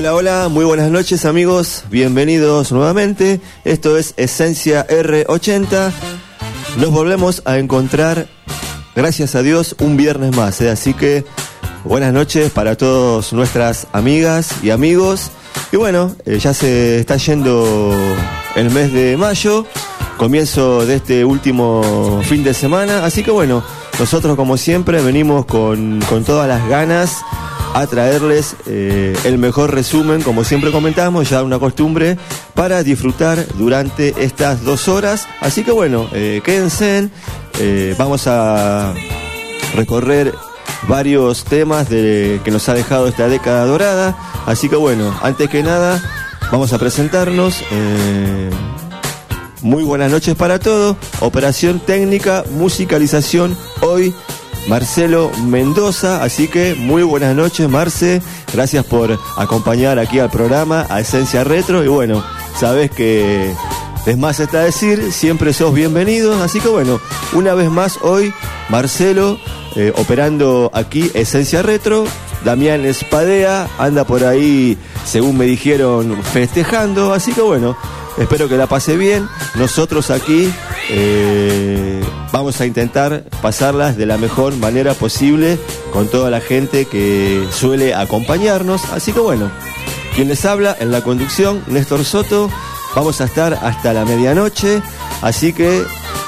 Hola, hola, muy buenas noches amigos, bienvenidos nuevamente. Esto es Esencia R80. Nos volvemos a encontrar, gracias a Dios, un viernes más, así que buenas noches para todas nuestras amigas y amigos. Y bueno, ya se está yendo el mes de mayo, comienzo de este último fin de semana, así que bueno, nosotros como siempre venimos con todas las ganas a traerles el mejor resumen, como siempre comentamos, ya una costumbre, para disfrutar durante estas 2 horas. Así que bueno, quédense, vamos a recorrer varios temas que nos ha dejado esta década dorada. Así que bueno, antes que nada, vamos a presentarnos. Muy buenas noches para todos. Operación técnica, musicalización, hoy Marcelo Mendoza, así que muy buenas noches, Marce, gracias por acompañar aquí al programa, a Esencia Retro, y bueno, sabes que es más está decir, siempre sos bienvenido, así que bueno, una vez más hoy, Marcelo, operando aquí Esencia Retro. Damián Espadea anda por ahí, según me dijeron, festejando, así que bueno, espero que la pase bien. Nosotros aquí vamos a intentar pasarlas de la mejor manera posible con toda la gente que suele acompañarnos. Así que bueno, quien les habla en la conducción, Néstor Soto. Vamos a estar hasta la medianoche, así que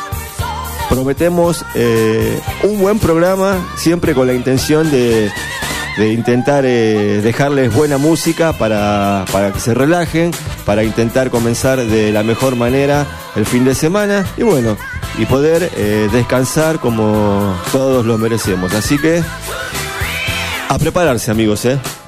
prometemos un buen programa, siempre con la intención de intentar dejarles buena música para que se relajen, para intentar comenzar de la mejor manera el fin de semana y bueno, y poder descansar como todos lo merecemos. Así que a prepararse, amigos.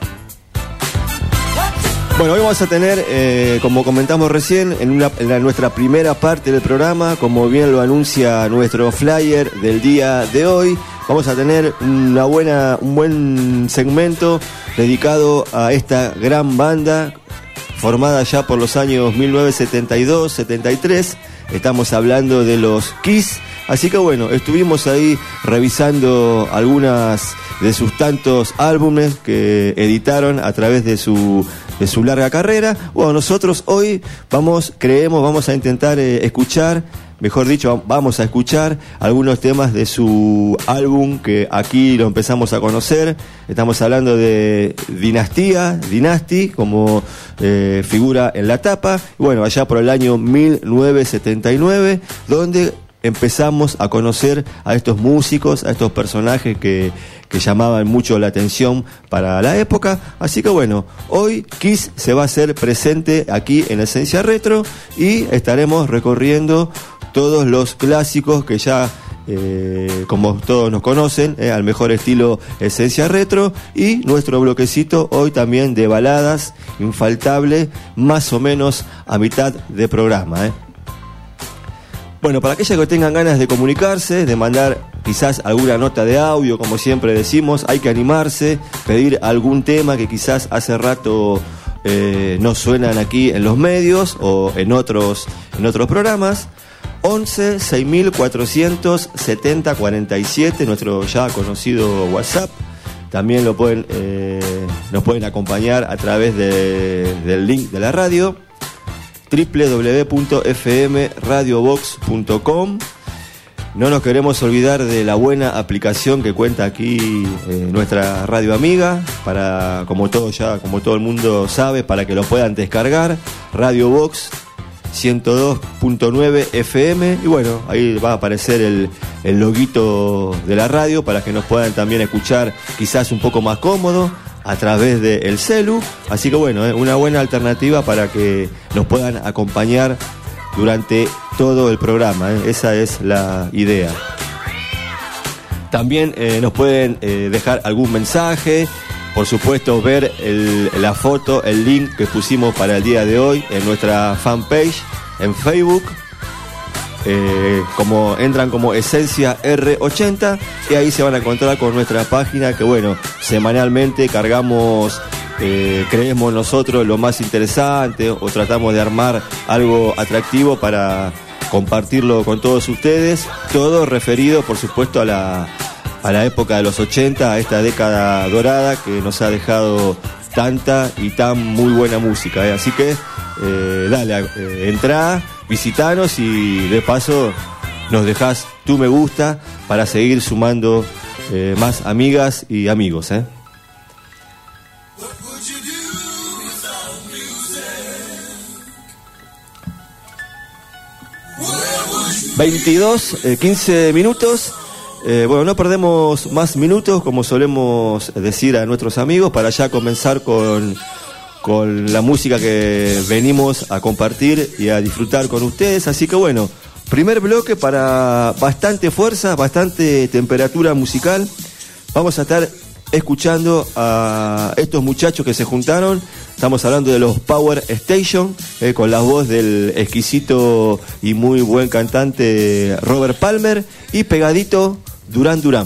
Bueno, hoy vamos a tener, como comentamos recién, en nuestra primera parte del programa, como bien lo anuncia nuestro flyer del día de hoy, vamos a tener un buen segmento dedicado a esta gran banda formada ya por los años 1972-73. Estamos hablando de los Kiss. Así que bueno, estuvimos ahí revisando algunas de sus tantos álbumes que editaron a través de su larga carrera. Bueno, nosotros hoy vamos a intentar escuchar, mejor dicho, vamos a escuchar algunos temas de su álbum que aquí lo empezamos a conocer. Estamos hablando de Dynasty, como figura en la tapa. Bueno, allá por el año 1979, donde empezamos a conocer a estos músicos, a estos personajes que llamaban mucho la atención para la época. Así que bueno, hoy Kiss se va a hacer presente aquí en Esencia Retro y estaremos recorriendo todos los clásicos que ya, como todos nos conocen, al mejor estilo Esencia Retro, y nuestro bloquecito hoy también de baladas, infaltable, más o menos a mitad de programa. Bueno, para aquellos que tengan ganas de comunicarse, de mandar quizás alguna nota de audio, como siempre decimos, hay que animarse, pedir algún tema que quizás hace rato no suenan aquí en los medios o en otros programas. 11 6470 47, nuestro ya conocido WhatsApp. También nos pueden acompañar a través del link de la radio, www.fmradiobox.com. No nos queremos olvidar de la buena aplicación que cuenta aquí nuestra radio amiga, para como todo el mundo sabe, para que lo puedan descargar, Radio Box 102.9 FM, y bueno, ahí va a aparecer el loguito de la radio para que nos puedan también escuchar quizás un poco más cómodo a través del celu. Así que bueno, una buena alternativa para que nos puedan acompañar durante todo el programa, esa es la idea. También nos pueden dejar algún mensaje, por supuesto ver la foto, el link que pusimos para el día de hoy en nuestra fanpage en Facebook. Entran como Esencia R80 y ahí se van a encontrar con nuestra página que bueno, semanalmente cargamos, creemos nosotros, lo más interesante, o tratamos de armar algo atractivo para compartirlo con todos ustedes, todo referido por supuesto a la época de los 80, a esta década dorada que nos ha dejado tanta y tan muy buena música, ¿eh? Así que dale, entrá, visitanos y de paso nos dejás tu me gusta para seguir sumando más amigas y amigos, ¿eh? 15 minutos. Bueno, no perdemos más minutos, como solemos decir a nuestros amigos, para ya comenzar con la música que venimos a compartir y a disfrutar con ustedes. Así que bueno, primer bloque para bastante fuerza, bastante temperatura musical. Vamos a estar escuchando a estos muchachos que se juntaron. Estamos hablando de los Power Station, con la voz del exquisito y muy buen cantante Robert Palmer, y pegadito Duran Duran.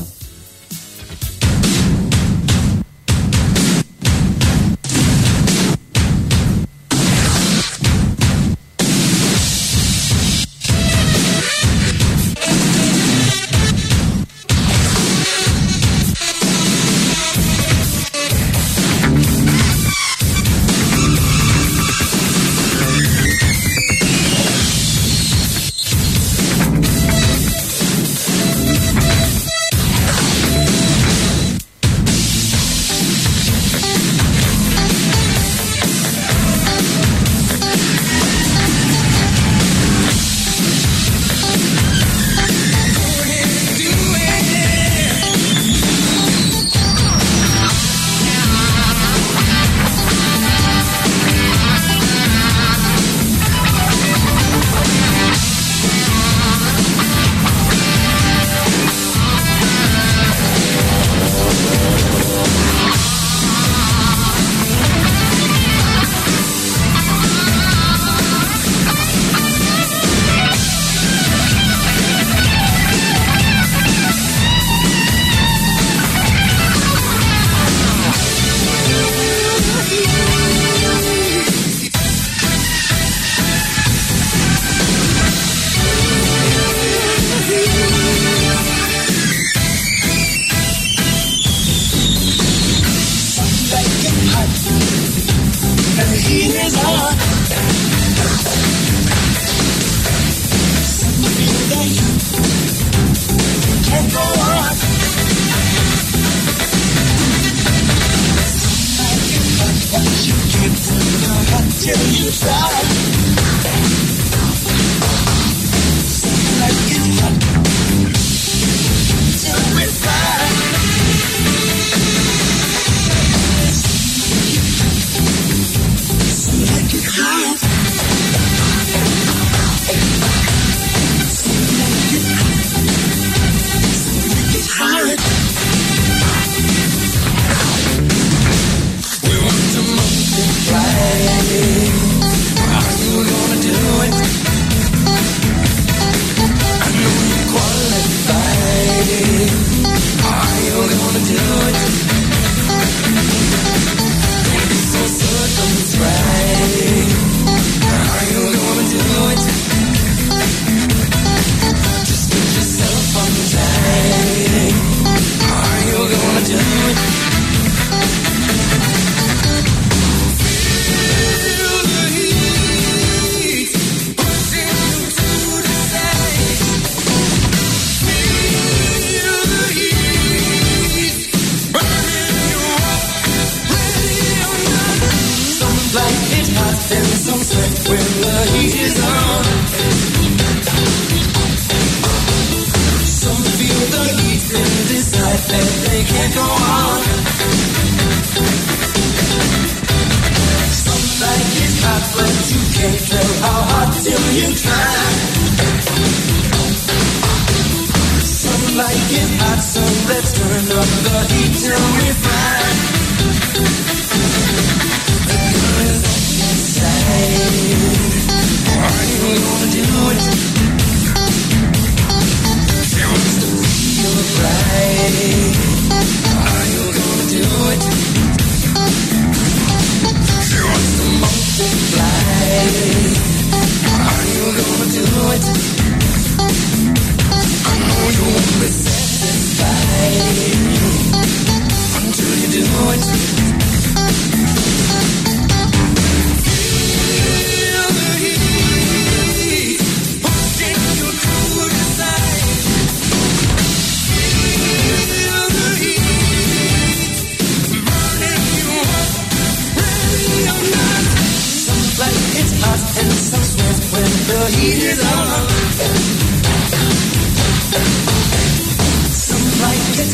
Until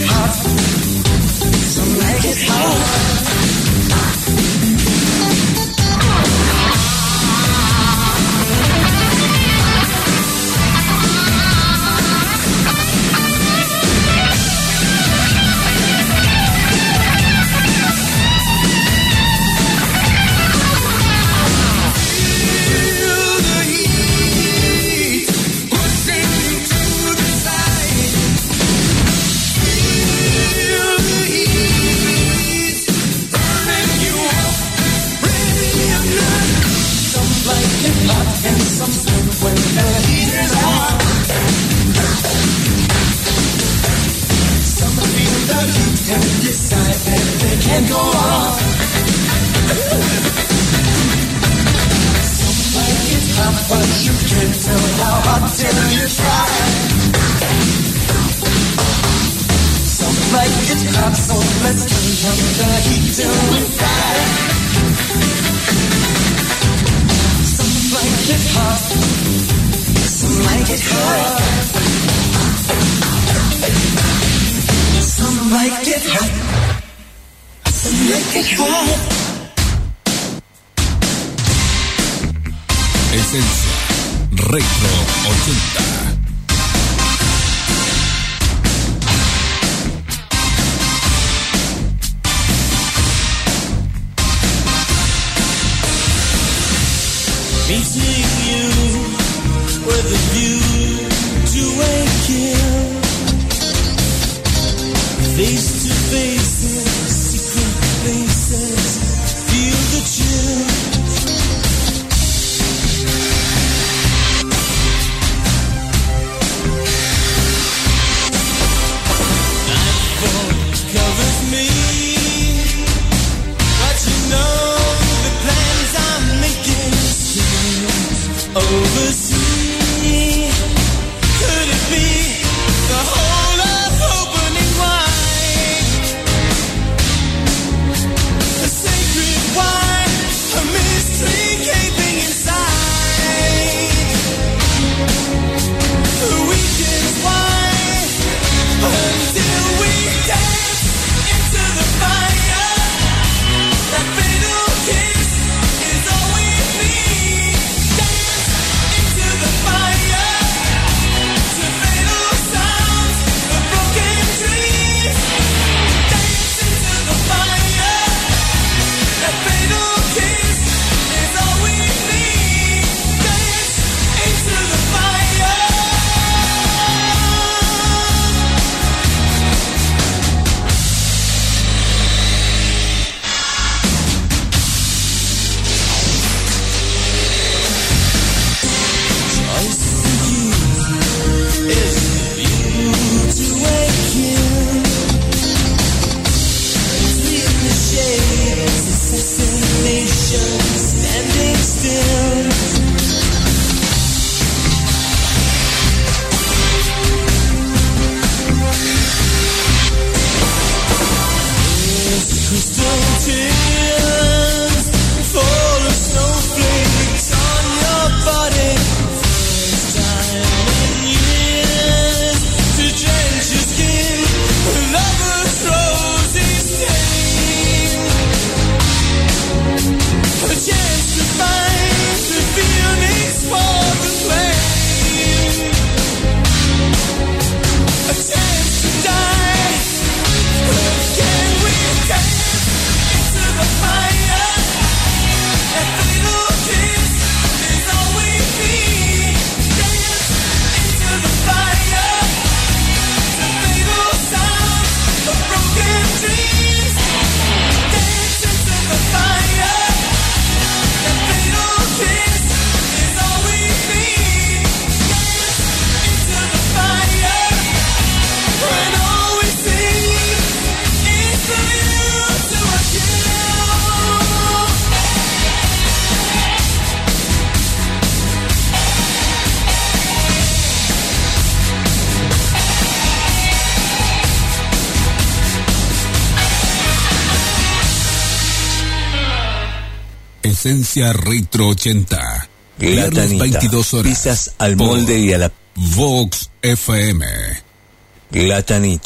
Esencia Retro 80. Viernes 22 horas. Pizzas al molde y a la Vox FM. Glatanita.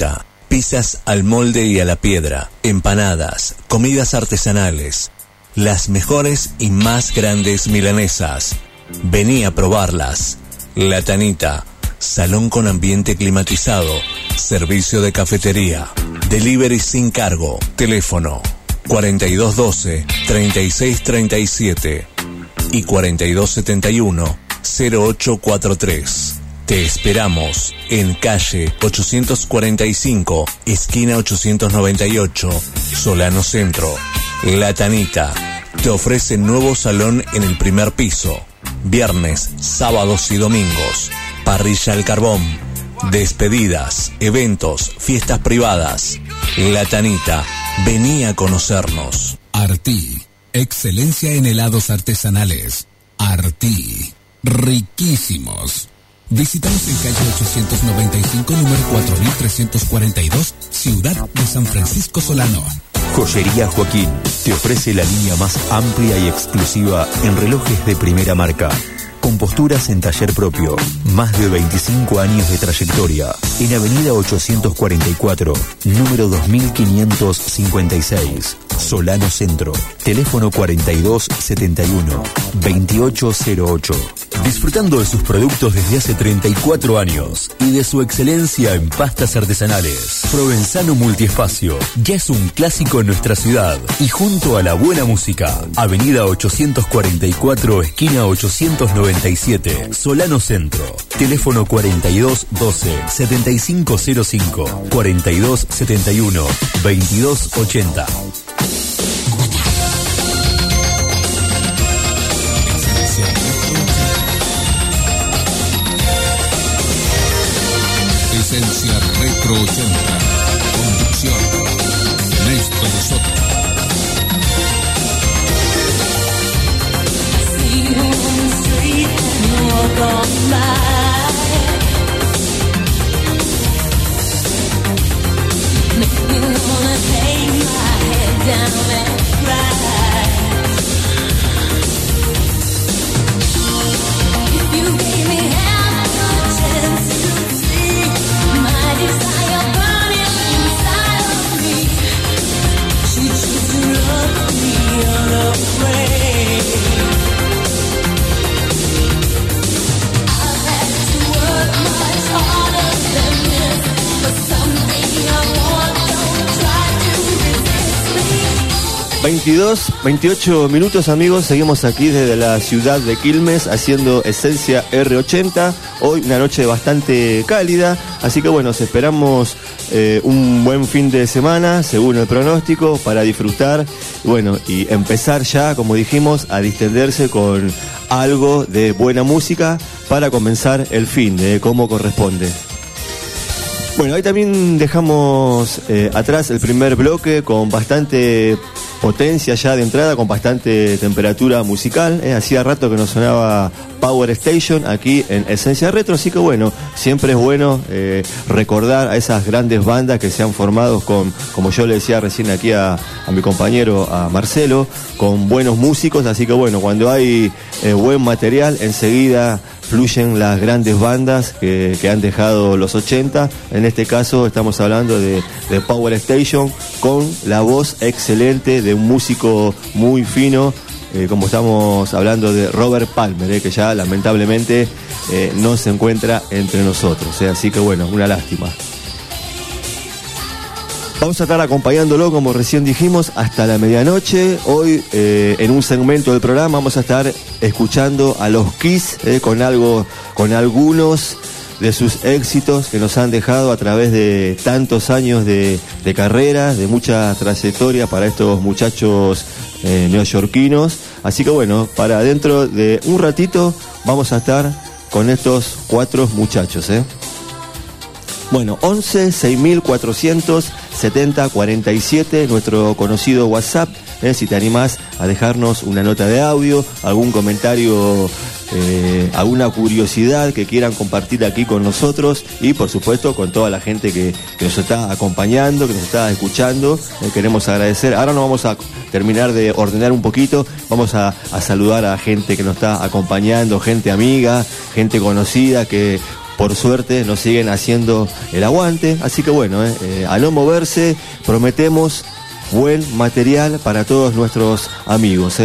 Pizzas al molde y a la piedra, empanadas, comidas artesanales, las mejores y más grandes milanesas. Vení a probarlas. La Tanita, salón con ambiente climatizado, servicio de cafetería, delivery sin cargo, teléfono 4212-3637 y 4271-0843. Te esperamos en calle 845, esquina 898, Solano Centro. La Tanita te ofrece nuevo salón en el primer piso, viernes, sábados y domingos, parrilla al carbón, despedidas, eventos, fiestas privadas. La Tanita, vení a conocernos. Artí, excelencia en helados artesanales. Artí, riquísimos. Visítanos en calle 895, número 4342, Ciudad de San Francisco Solano. Joyería Joaquín te ofrece la línea más amplia y exclusiva en relojes de primera marca. Con posturas en taller propio, más de 25 años de trayectoria. En Avenida 844, número 2556, Solano Centro. Teléfono 4271-2808. Disfrutando de sus productos desde hace 34 años y de su excelencia en pastas artesanales. Provenzano Multiespacio ya es un clásico en nuestra ciudad y junto a la buena música. Avenida 844, esquina 897, Solano Centro. Teléfono 4212-7505, 4271-2280. Esencia Retro 80. Conducción Néstor Soto. ...22, 28 minutos, amigos. Seguimos aquí desde la ciudad de Quilmes haciendo Esencia R80. Hoy una noche bastante cálida, así que bueno, esperamos un buen fin de semana, según el pronóstico, para disfrutar, bueno, y empezar ya, como dijimos, a distenderse con algo de buena música para comenzar el fin, como corresponde. Bueno, ahí también dejamos atrás el primer bloque con bastante potencia ya de entrada, con bastante temperatura musical. Hacía rato que nos sonaba Power Station aquí en Esencia Retro, así que bueno, siempre es bueno recordar a esas grandes bandas que se han formado con, como yo le decía recién aquí a mi compañero, a Marcelo, con buenos músicos, así que bueno, cuando hay buen material, enseguida fluyen las grandes bandas que han dejado los 80. En este caso estamos hablando de Power Station, con la voz excelente de un músico muy fino, como estamos hablando de Robert Palmer, que ya lamentablemente no se encuentra entre nosotros, así que bueno, una lástima. Vamos a estar acompañándolo, como recién dijimos, hasta la medianoche. Hoy, en un segmento del programa, vamos a estar escuchando a los Kiss, con algunos de sus éxitos que nos han dejado a través de tantos años de carrera, de mucha trayectoria para estos muchachos neoyorquinos. Así que bueno, para dentro de un ratito vamos a estar con estos cuatro muchachos. Bueno, 11 6400 70 47, nuestro conocido WhatsApp, si te animás a dejarnos una nota de audio, algún comentario, alguna curiosidad que quieran compartir aquí con nosotros y por supuesto con toda la gente que nos está acompañando, que nos está escuchando. Queremos agradecer. Ahora nos vamos a terminar de ordenar un poquito, vamos a saludar a gente que nos está acompañando, gente amiga, gente conocida que por suerte nos siguen haciendo el aguante, así que bueno, a no moverse, prometemos buen material para todos nuestros amigos.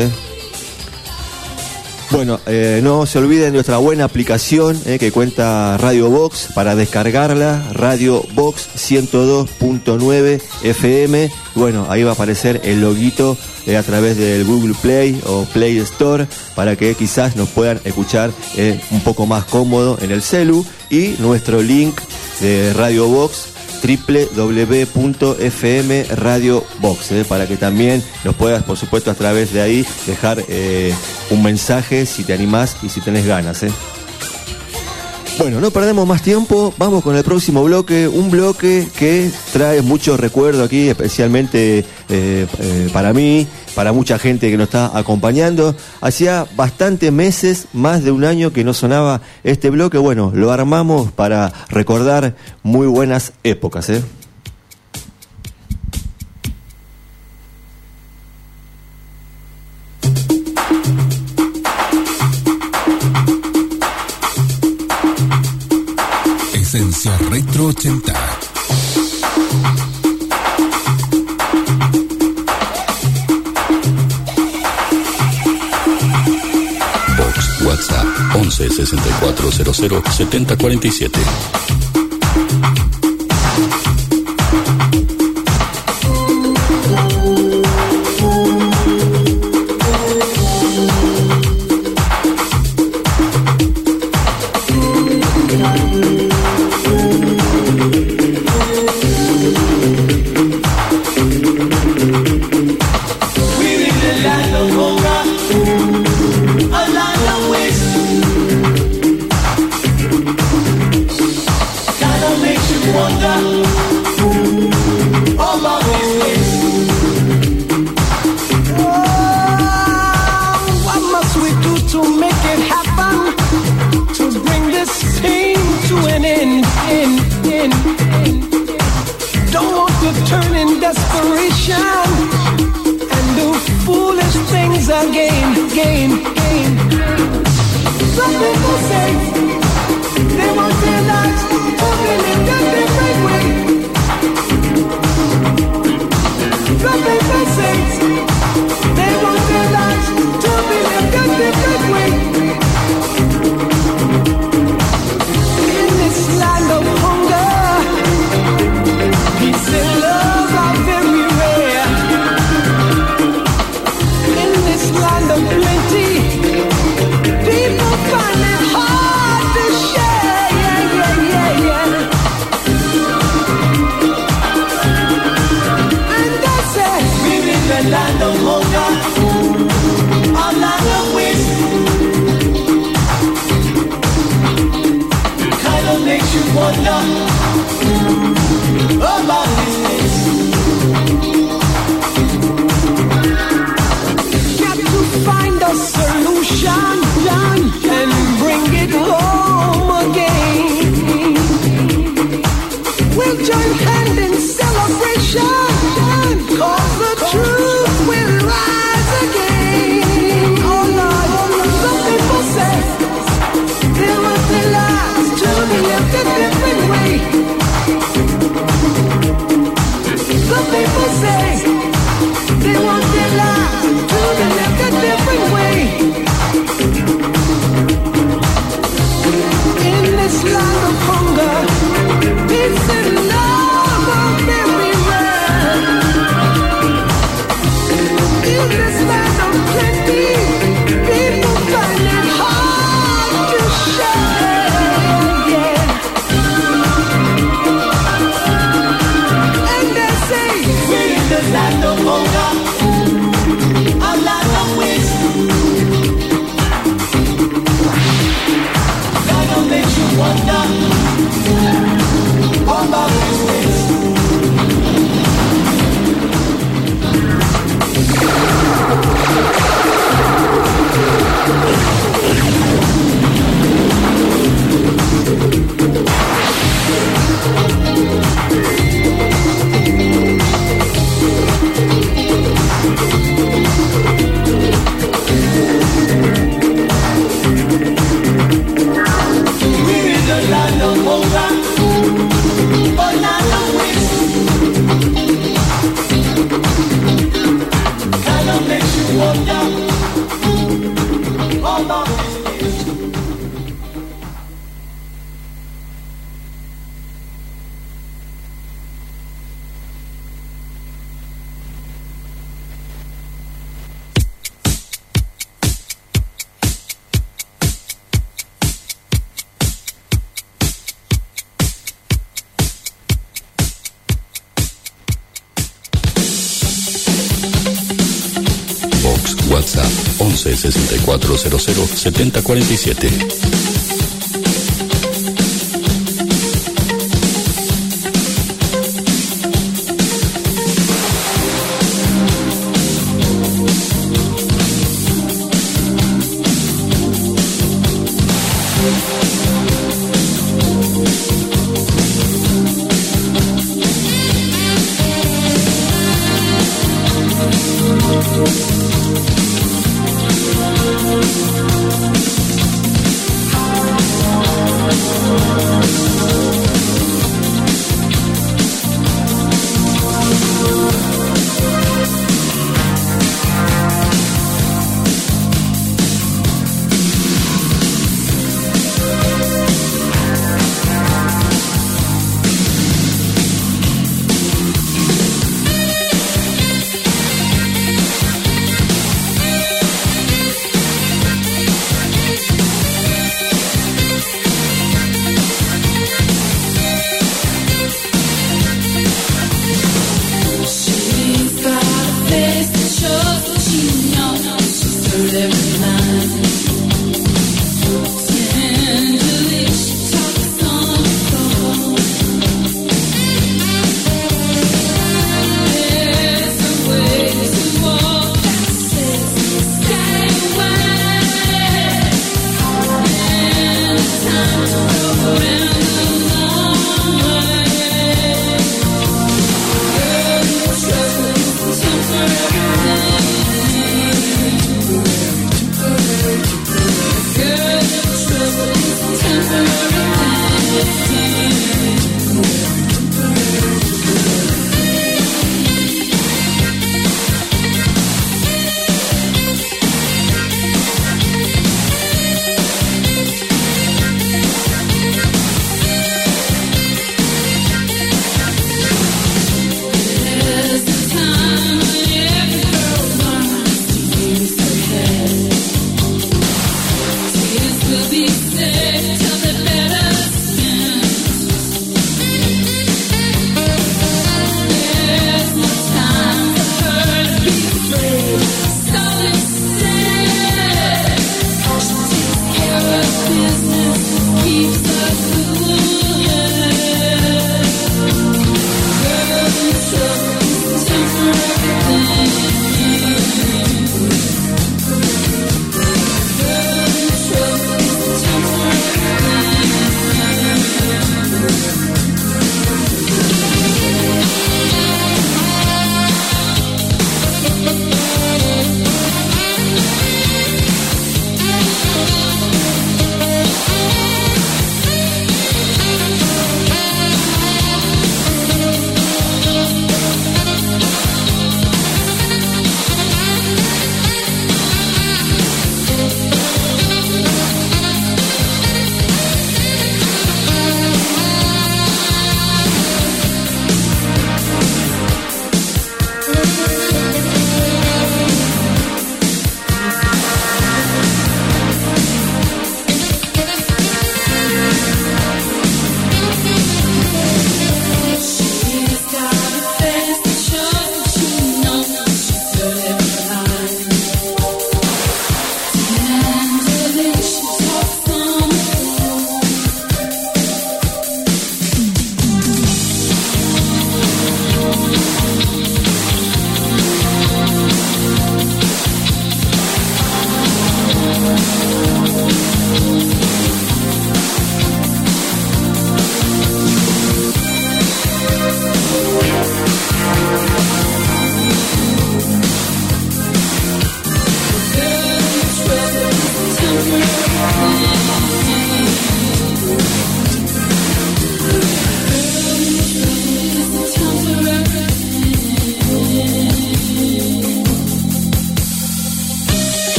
Bueno, no se olviden de nuestra buena aplicación que cuenta Radio Box para descargarla, Radio Box 102.9 FM. Bueno, ahí va a aparecer el loguito a través del Google Play o Play Store para que quizás nos puedan escuchar un poco más cómodo en el celu, y nuestro link de Radio Box www.fm Radio Box, para que también nos puedas, por supuesto, a través de ahí dejar un mensaje si te animás y si tenés ganas. Bueno, no perdemos más tiempo, vamos con el próximo bloque, un bloque que trae mucho recuerdo aquí, especialmente para mí, para mucha gente que nos está acompañando. Hacía bastantes meses, más de un año que no sonaba este bloque. Bueno, lo armamos para recordar muy buenas épocas, Esencia Retro 80. Box WhatsApp 11 6400 7047. Land 11 6400 7047.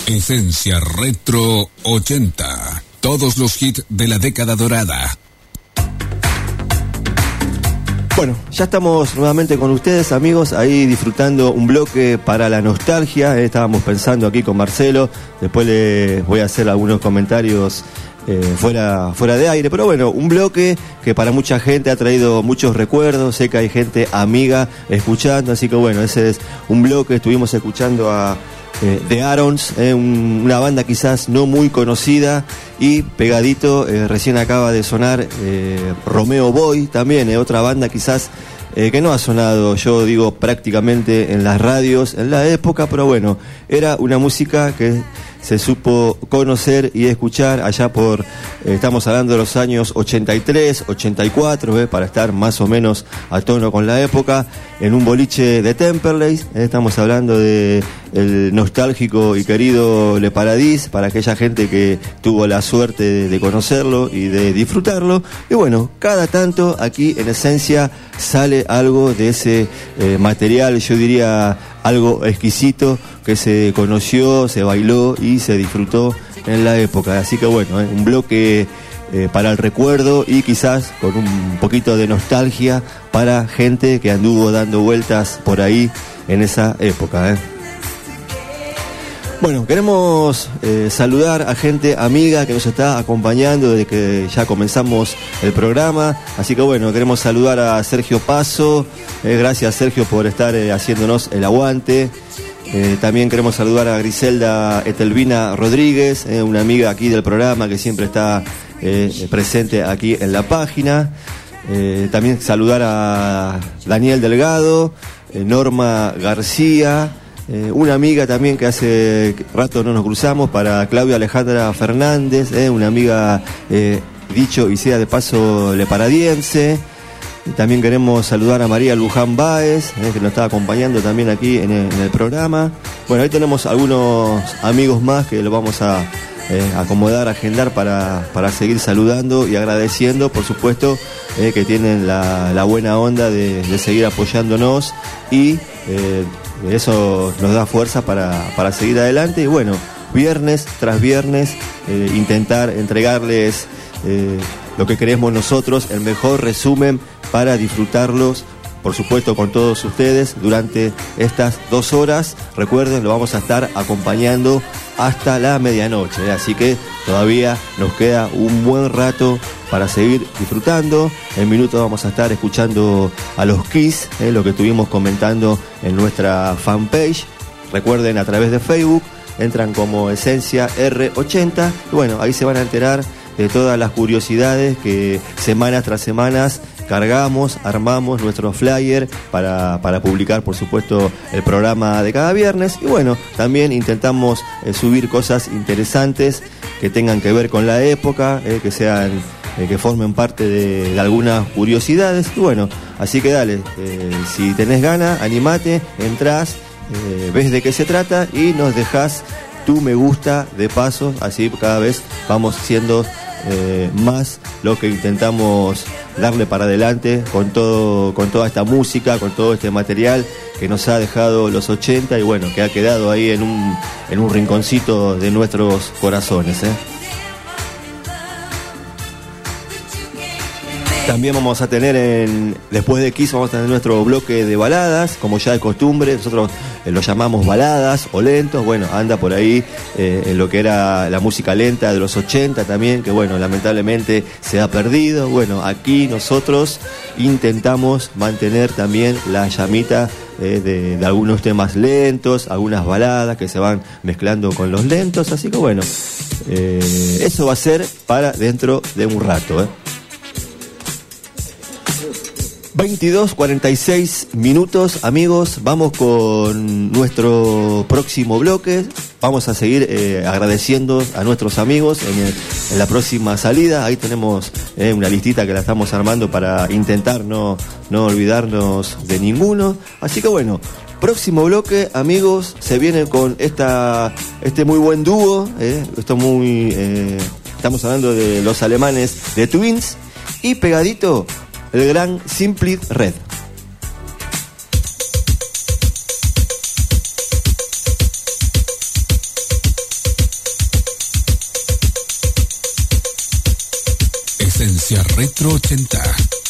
Esencia Retro 80. Todos los hits de la década dorada. Bueno, ya estamos nuevamente con ustedes, amigos, ahí disfrutando un bloque para la nostalgia. Estábamos pensando aquí con Marcelo, después les voy a hacer algunos comentarios fuera de aire, pero bueno, un bloque que para mucha gente ha traído muchos recuerdos. Sé que hay gente amiga escuchando, así que bueno, ese es un bloque. Estuvimos escuchando a The Arons, una banda quizás no muy conocida, y pegadito recién acaba de sonar Romeo Boy, también otra banda quizás que no ha sonado, yo digo, prácticamente en las radios en la época, pero bueno, era una música que se supo conocer y escuchar allá por, estamos hablando de los años 83, 84, para estar más o menos a tono con la época, en un boliche de Temperley. Estamos hablando de el nostálgico y querido Le Paradis, para aquella gente que tuvo la suerte de conocerlo y de disfrutarlo. Y bueno, cada tanto aquí en Esencia sale algo de ese material, yo diría algo exquisito, que se conoció, se bailó y se disfrutó en la época. Así que bueno, un bloque para el recuerdo y quizás con un poquito de nostalgia para gente que anduvo dando vueltas por ahí en esa época. Bueno, queremos saludar a gente amiga que nos está acompañando desde que ya comenzamos el programa. Así que bueno, queremos saludar a Sergio Paso. Gracias, Sergio, por estar haciéndonos el aguante. También queremos saludar a Griselda Etelvina Rodríguez, una amiga aquí del programa que siempre está presente aquí en la página. También saludar a Daniel Delgado, Norma García, una amiga también que hace rato no nos cruzamos, para Claudia Alejandra Fernández, una amiga, dicho y sea de paso, leparadiense. También queremos saludar a María Luján Báez, que nos está acompañando también aquí en el programa. Bueno, ahí tenemos algunos amigos más que lo vamos a acomodar, agendar para seguir saludando y agradeciendo, por supuesto, que tienen la buena onda de seguir apoyándonos, y eso nos da fuerza para seguir adelante. Y bueno, viernes tras viernes intentar entregarles lo que queremos nosotros, el mejor resumen para disfrutarlos, por supuesto, con todos ustedes durante estas 2 horas. Recuerden, lo vamos a estar acompañando hasta la medianoche, así que todavía nos queda un buen rato para seguir disfrutando. En minutos vamos a estar escuchando a los Kiss, lo que estuvimos comentando en nuestra fanpage. Recuerden, a través de Facebook entran como Esencia R80, y bueno, ahí se van a enterar de todas las curiosidades que semana tras semana cargamos, armamos nuestro flyer para publicar, por supuesto, el programa de cada viernes. Y bueno, también intentamos subir cosas interesantes que tengan que ver con la época, que sean, que formen parte de algunas curiosidades. Y bueno, así que dale, si tenés ganas, animate, entrás, ves de qué se trata y nos dejás tu me gusta de paso, así cada vez vamos siendo más lo que intentamos darle para adelante con toda esta música, con todo este material que nos ha dejado los 80 y bueno, que ha quedado ahí en un rinconcito de nuestros corazones. También vamos a tener, después de Kiss, vamos a tener nuestro bloque de baladas, como ya de costumbre. Nosotros lo llamamos baladas o lentos. Bueno, anda por ahí en lo que era la música lenta de los 80 también, que bueno, lamentablemente se ha perdido. Bueno, aquí nosotros intentamos mantener también la llamita de algunos temas lentos, algunas baladas que se van mezclando con los lentos. Así que bueno, eso va a ser para dentro de un rato. 22:46 minutos, amigos, vamos con nuestro próximo bloque. Vamos a seguir agradeciendo a nuestros amigos en la próxima salida. Ahí tenemos una listita que la estamos armando para intentar no olvidarnos de ninguno. Así que bueno, próximo bloque, amigos, se viene con este muy buen dúo. Estamos hablando de los alemanes de Twins, y pegadito el gran Simply Red. Esencia Retro 80.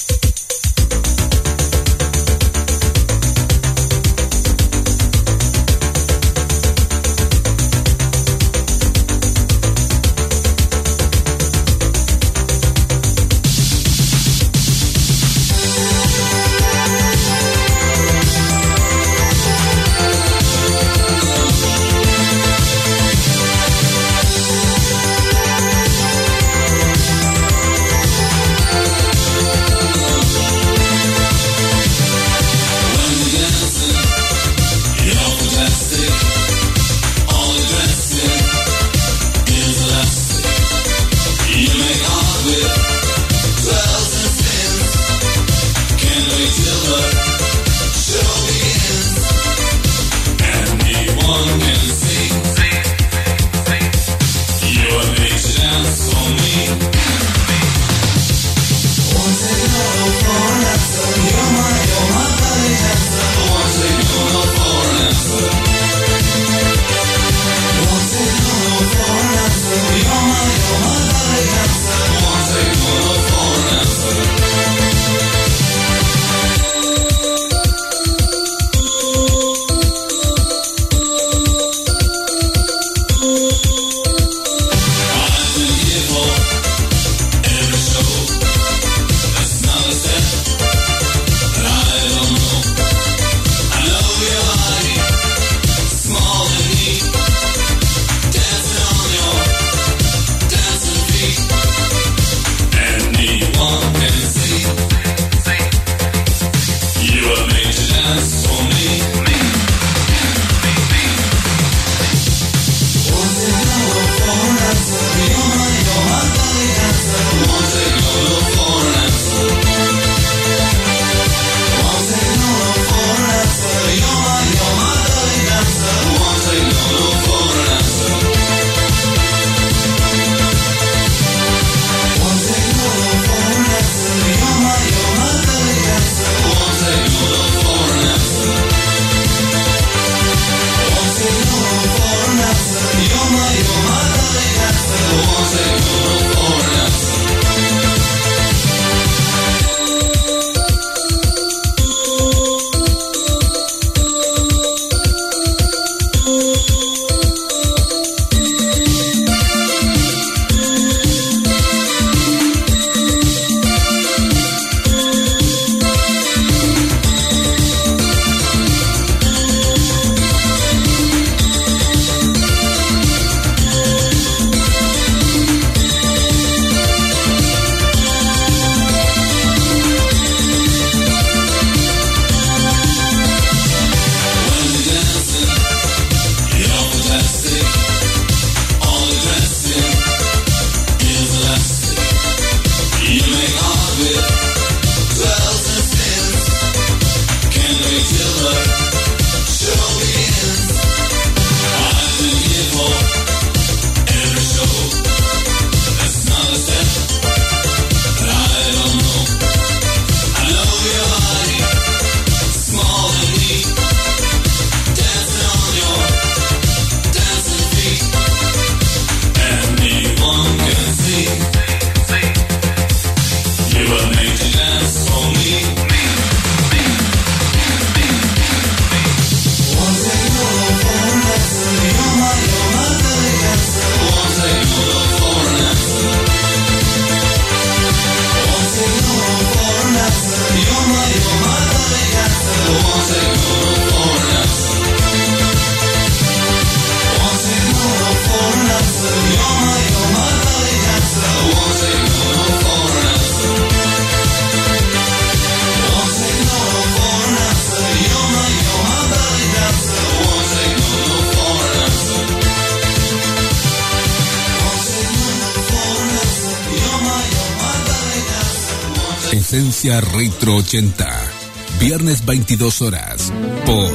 Esencia Retro 80, viernes 22 horas, por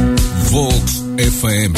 Vox FM.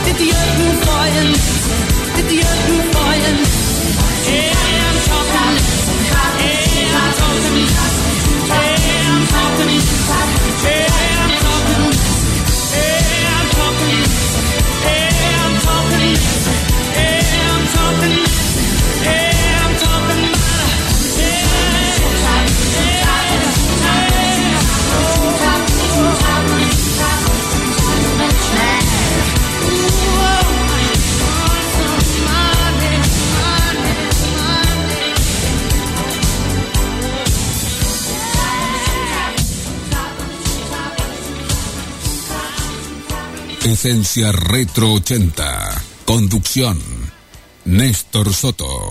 Esencia Retro 80. Conducción: Néstor Soto.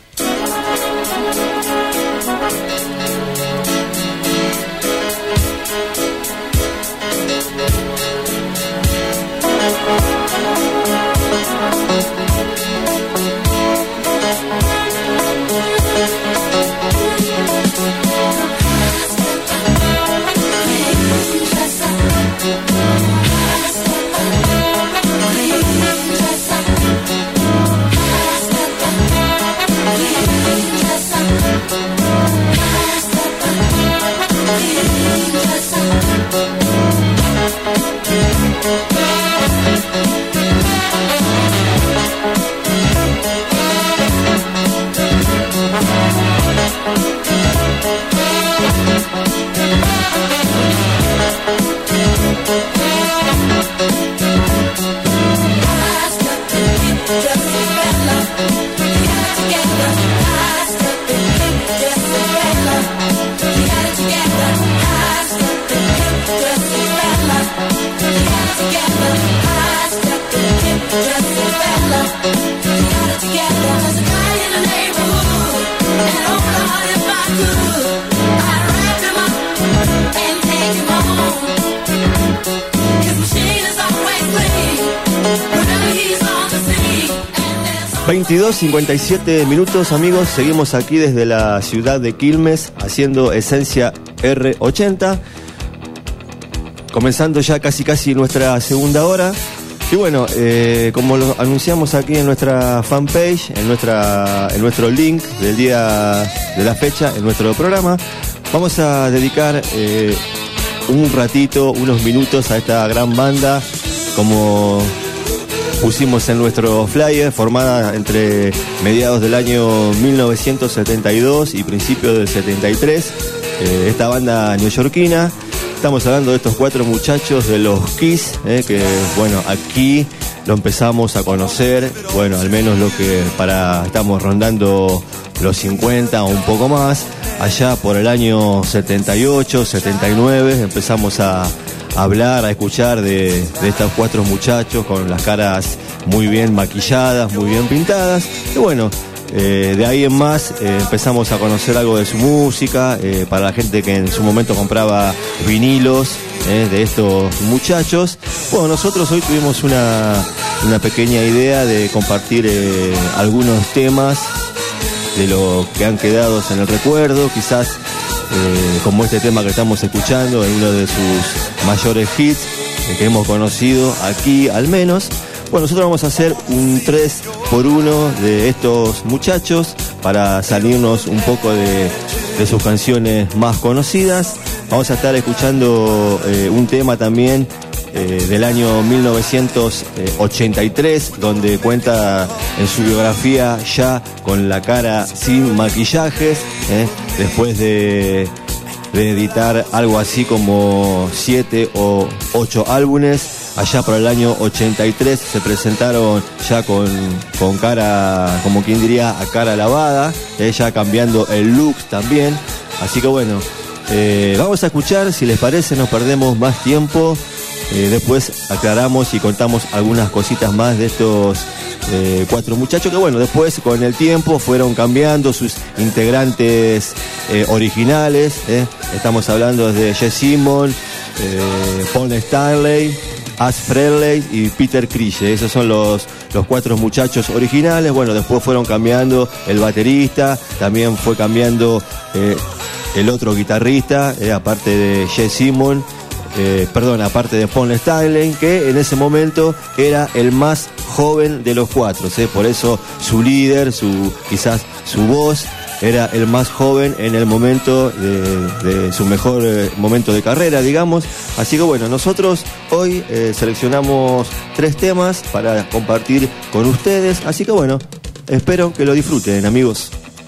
...22:57, amigos. Seguimos aquí desde la ciudad de Quilmes haciendo Esencia R80, comenzando ya casi nuestra segunda hora. Y bueno, como lo anunciamos aquí en nuestra fanpage, en nuestro link del día de la fecha, en nuestro programa, vamos a dedicar un ratito, unos minutos a esta gran banda, como pusimos en nuestro flyer, formada entre mediados del año 1972 y principios del 73, esta banda neoyorquina. Estamos hablando de estos 4 muchachos de los Kiss, que bueno, aquí lo empezamos a conocer, bueno, al menos estamos rondando los 50 o un poco más. Allá por el año 78, 79 empezamos a hablar, a escuchar de estos 4 muchachos con las caras muy bien maquilladas, muy bien pintadas. Y bueno, de ahí en más empezamos a conocer algo de su música, para la gente que en su momento compraba vinilos de estos muchachos. Bueno, nosotros hoy tuvimos una pequeña idea de compartir algunos temas de lo que han quedado en el recuerdo, quizás como este tema que estamos escuchando, en uno de sus mayores hits que hemos conocido aquí al menos. Bueno, nosotros vamos a hacer un 3x1 de estos muchachos para salirnos un poco de sus canciones más conocidas. Vamos a estar escuchando un tema también del año 1983, donde cuenta en su biografía ya con la cara sin maquillajes, después de editar algo así como 7 o 8 álbumes. Allá por el año 83 se presentaron ya con cara, como quien diría, a cara lavada, ya cambiando el look también. Así que bueno, vamos a escuchar, si les parece, no perdemos más tiempo. Después aclaramos y contamos algunas cositas más de estos 4 muchachos que bueno, después con el tiempo fueron cambiando sus integrantes originales. Estamos hablando de Jesse Simon, Paul Stanley, Ace Frehley y Peter Criss. Esos son los 4 muchachos originales. Bueno, después fueron cambiando el baterista, también fue cambiando el otro guitarrista, aparte de Jesse Simon. aparte de Paul Stanley, que en ese momento era el más joven de los cuatro, por eso su líder, quizás su voz, era el más joven en el momento de su mejor momento de carrera, digamos. Así que bueno, nosotros hoy seleccionamos 3 temas para compartir con ustedes. Así que bueno, espero que lo disfruten, amigos.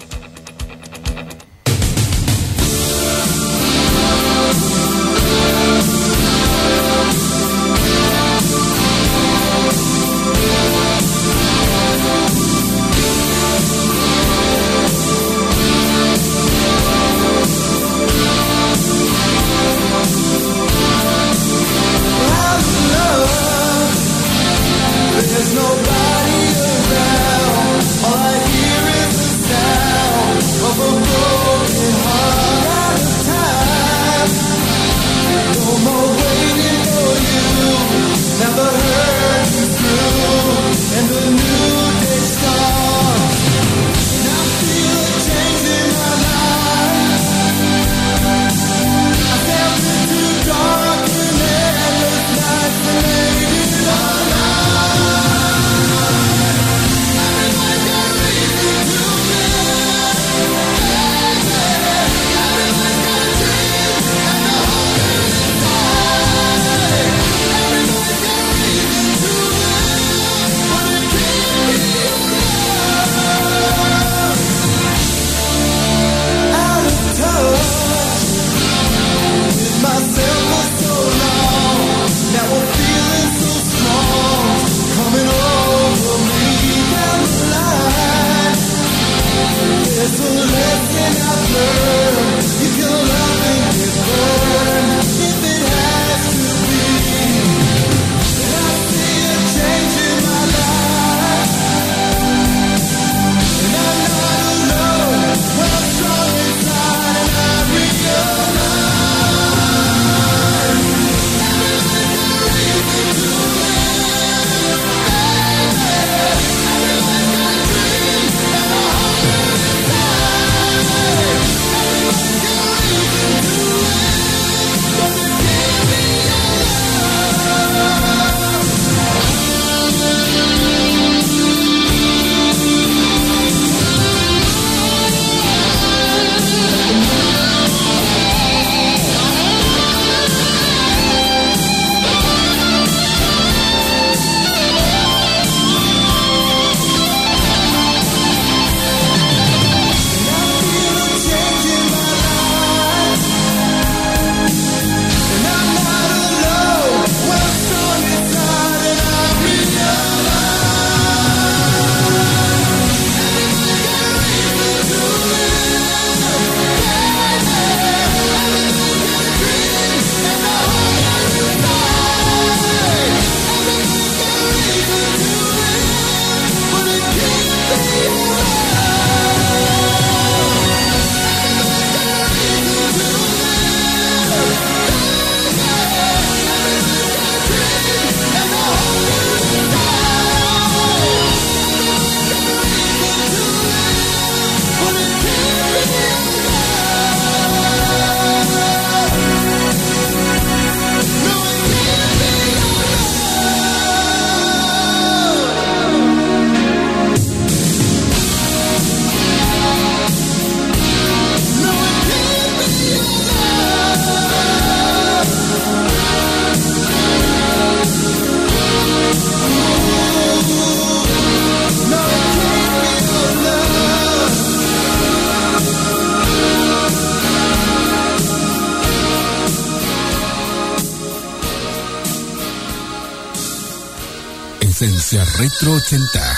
Esencia Retro 80.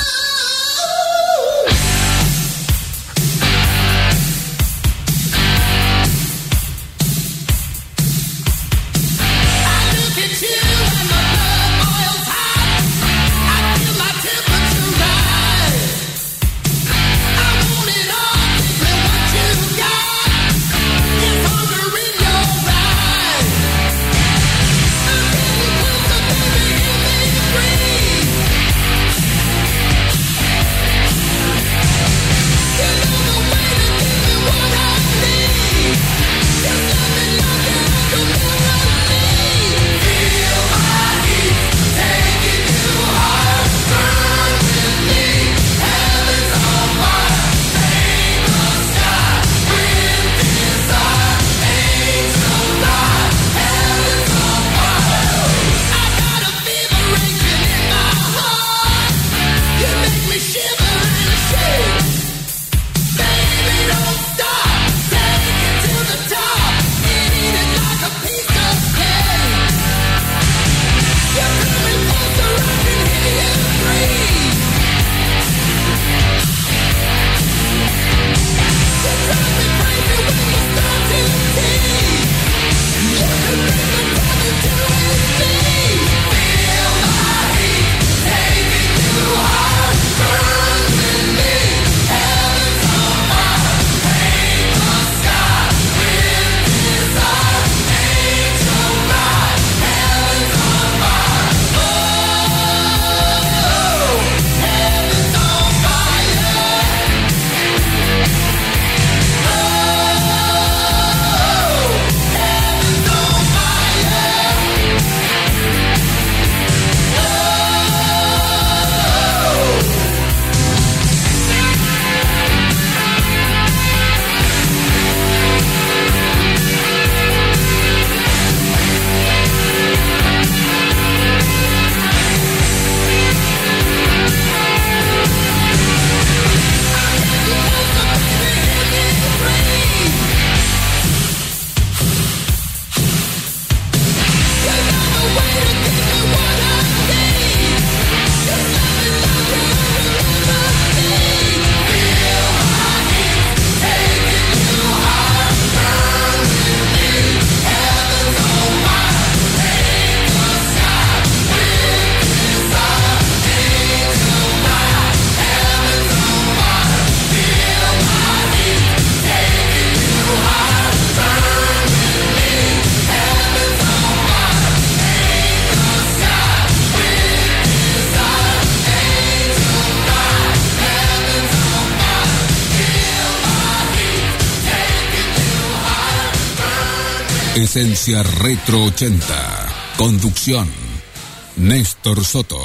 Esencia Retro 80. Conducción: Néstor Soto.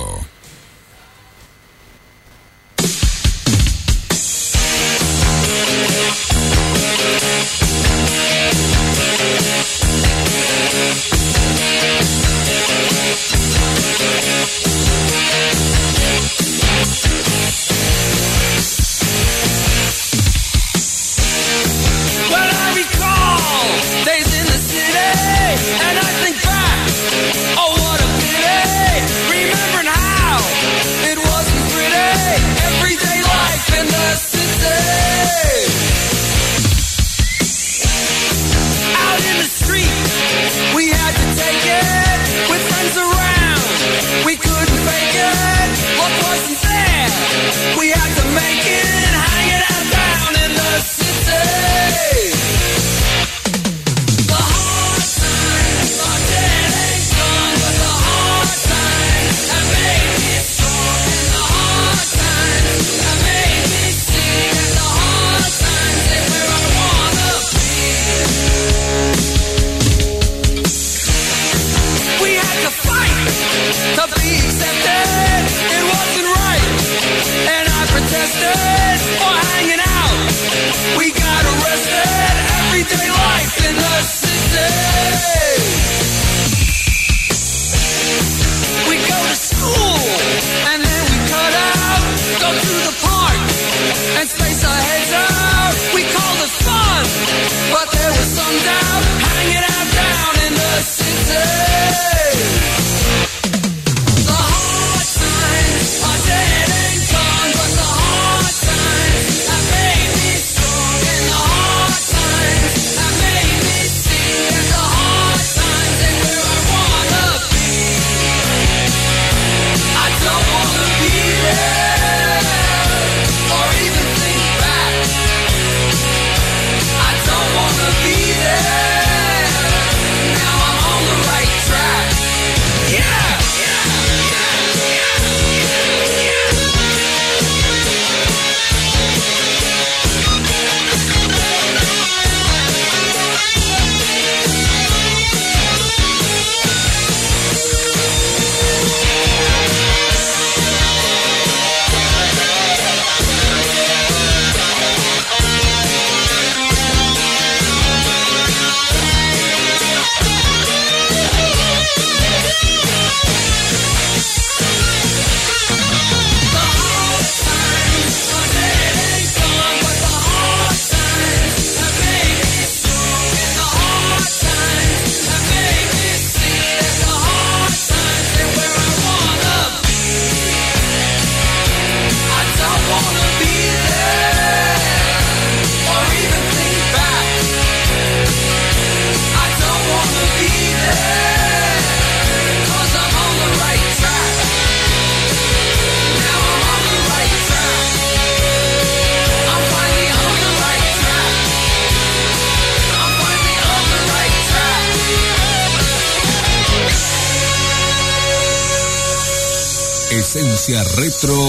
Esencia Retro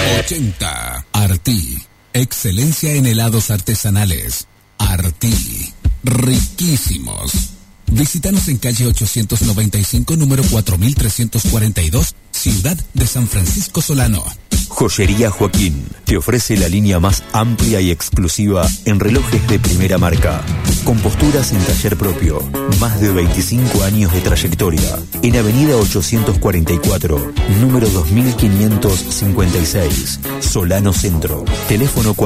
80. Artí. Excelencia en helados artesanales. Artí. Riquísimos. Visítanos en calle 895, número 4342, Ciudad de San Francisco Solano. Joyería Joaquín te ofrece la línea más amplia y exclusiva en relojes de primera marca, con posturas en taller propio, más de 25 años de trayectoria, en Avenida 844, número 2556, Solano Centro, teléfono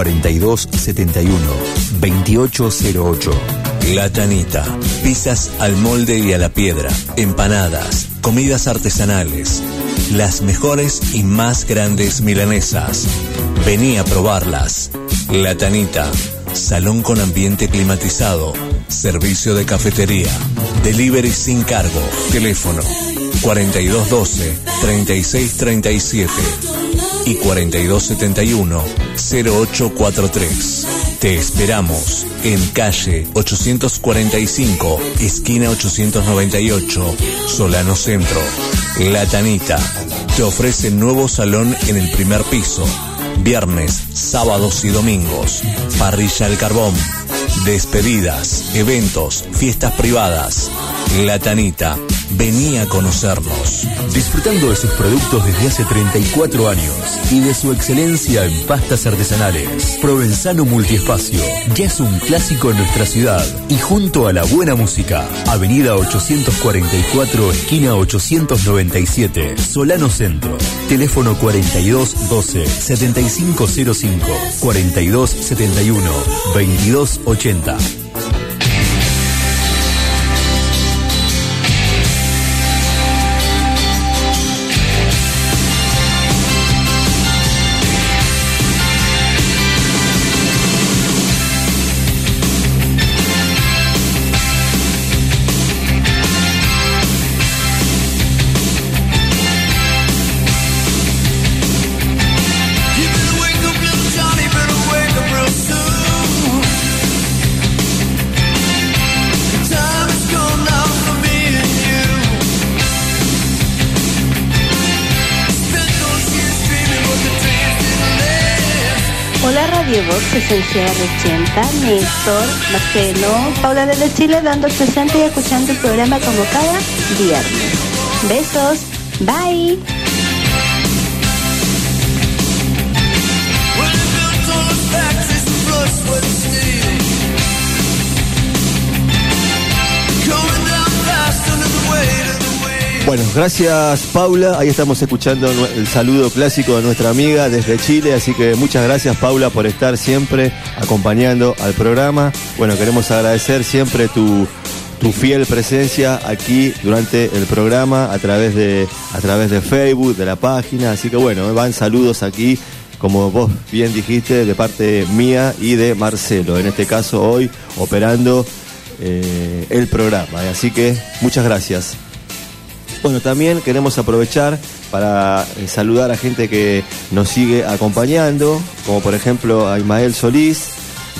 4271-2808. La Tanita, pizzas al molde y a la piedra, empanadas, comidas artesanales, las mejores y más grandes milanesas. Vení a probarlas. La Tanita, salón con ambiente climatizado, servicio de cafetería, delivery sin cargo, teléfono 4212-3637 y 4271-0843. Te esperamos en calle 845, esquina 898, Solano Centro. La Tanita te ofrece nuevo salón en el primer piso. Viernes, sábados y domingos. Parrilla al carbón. Despedidas, eventos, fiestas privadas. La Tanita, vení a conocernos. Disfrutando de sus productos desde hace 34 años y de su excelencia en pastas artesanales, Provenzano Multiespacio ya es un clásico en nuestra ciudad y junto a la buena música, avenida 844, esquina 897, Solano Centro. Teléfono 4212-7505, 4271-2280. Vox Esencial 80, Néstor, Marcelo, Paula desde Chile dando presente y escuchando el programa como cada viernes. Besos, bye. Bueno, gracias Paula, ahí estamos escuchando el saludo clásico de nuestra amiga desde Chile, así que muchas gracias Paula por estar siempre acompañando al programa. Bueno, queremos agradecer siempre tu fiel presencia aquí durante el programa a través de Facebook, de la página, así que bueno, van saludos aquí, como vos bien dijiste, de parte mía y de Marcelo, en este caso hoy operando el programa, así que muchas gracias. Bueno, también queremos aprovechar para saludar a gente que nos sigue acompañando, como por ejemplo a Ismael Solís,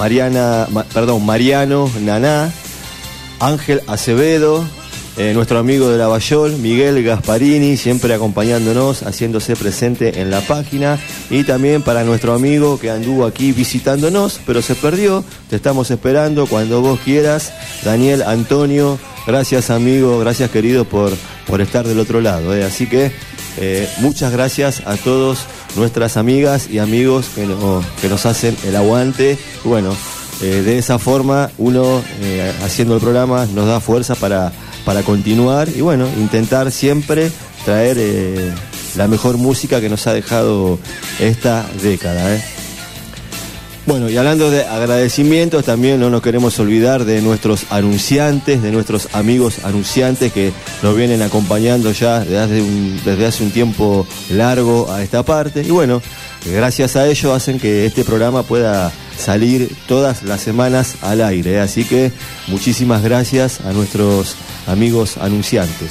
Mariano Naná, Ángel Acevedo, nuestro amigo de Lavallol, Miguel Gasparini, siempre acompañándonos, haciéndose presente en la página, y también para nuestro amigo que anduvo aquí visitándonos, pero se perdió, te estamos esperando cuando vos quieras, Daniel Antonio. Gracias amigo, gracias querido por estar del otro lado. Así que muchas gracias a todos nuestras amigas y amigos que nos hacen el aguante. Y bueno, de esa forma uno haciendo el programa nos da fuerza para continuar y bueno, intentar siempre traer la mejor música que nos ha dejado esta década. Bueno, y hablando de agradecimientos, también no nos queremos olvidar de nuestros anunciantes, de nuestros amigos anunciantes que nos vienen acompañando ya desde hace un tiempo largo a esta parte. Y bueno, gracias a ellos hacen que este programa pueda salir todas las semanas al aire. Así que muchísimas gracias a nuestros amigos anunciantes.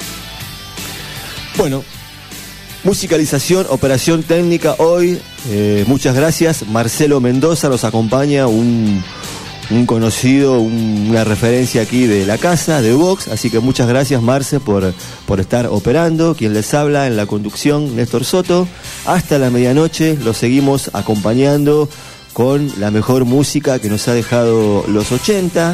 Bueno, musicalización, operación técnica hoy, muchas gracias. Marcelo Mendoza nos acompaña, un conocido, una referencia aquí de la casa, de Vox, así que muchas gracias Marce por estar operando. Quien les habla en la conducción, Néstor Soto. Hasta la medianoche los seguimos acompañando con la mejor música que nos ha dejado los 80,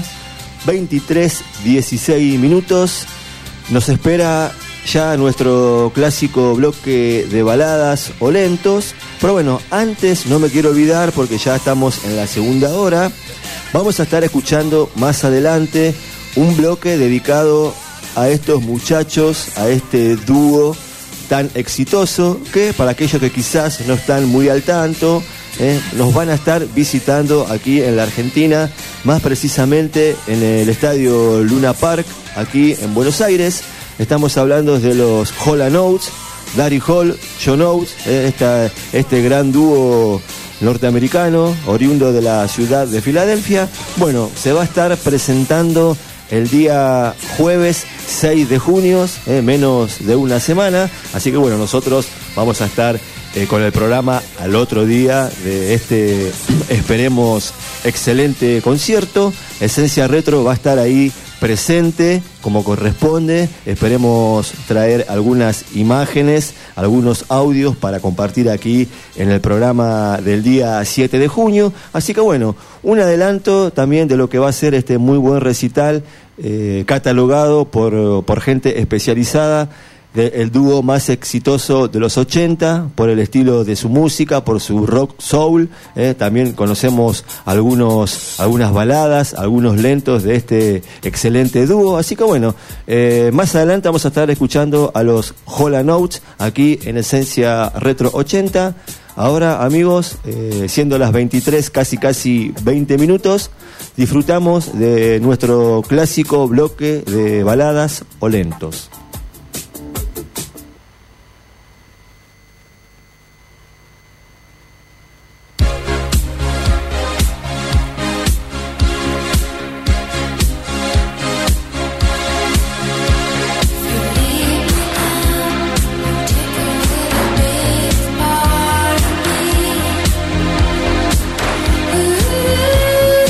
23:16 minutos. Nos espera ya nuestro clásico bloque de baladas o lentos, pero bueno, antes no me quiero olvidar porque ya estamos en la segunda hora, vamos a estar escuchando más adelante un bloque dedicado a estos muchachos, a este dúo tan exitoso que para aquellos que quizás no están muy al tanto, nos van a estar visitando aquí en la Argentina, más precisamente en el estadio Luna Park, aquí en Buenos Aires. Estamos hablando de los Hall & Oates, Gary Hall, John Oates, este gran dúo norteamericano, oriundo de la ciudad de Filadelfia. Bueno, se va a estar presentando el día jueves 6 de junio, menos de una semana. Así que bueno, nosotros vamos a estar con el programa al otro día de este, esperemos, excelente concierto. Esencia Retro va a estar ahí presente como corresponde. Esperemos traer algunas imágenes, algunos audios para compartir aquí en el programa del día 7 de junio. Así que bueno, un adelanto también de lo que va a ser este muy buen recital, catalogado por gente especializada, el dúo más exitoso de los 80, por el estilo de su música, por su rock soul. También conocemos algunas baladas, algunos lentos de este excelente dúo. Así que bueno, más adelante vamos a estar escuchando a los Hall & Oates aquí en Esencia Retro 80. Ahora, amigos, siendo las 23, casi 20 minutos, disfrutamos de nuestro clásico bloque de baladas o lentos.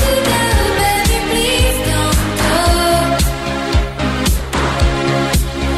Please don't go.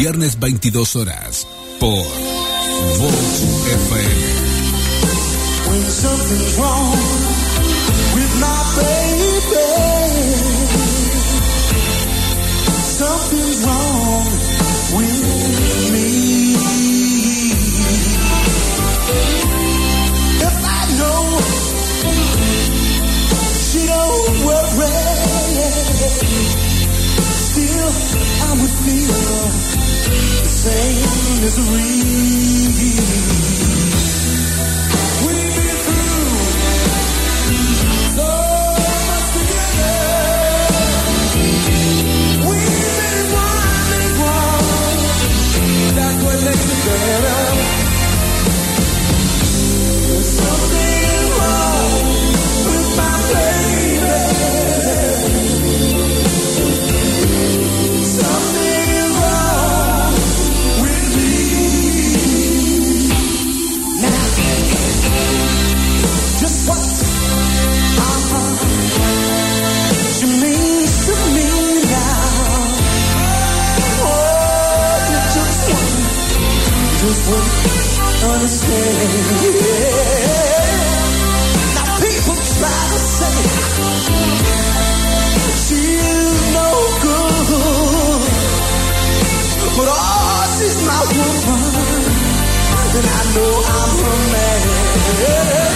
viernes 22 horas, por Vox FM. When something's wrong with my baby, something's wrong with me. If I know she don't worry, still I would feel the same misery. Now people try to say she's no good, but oh, she's my woman, and I know I'm her man.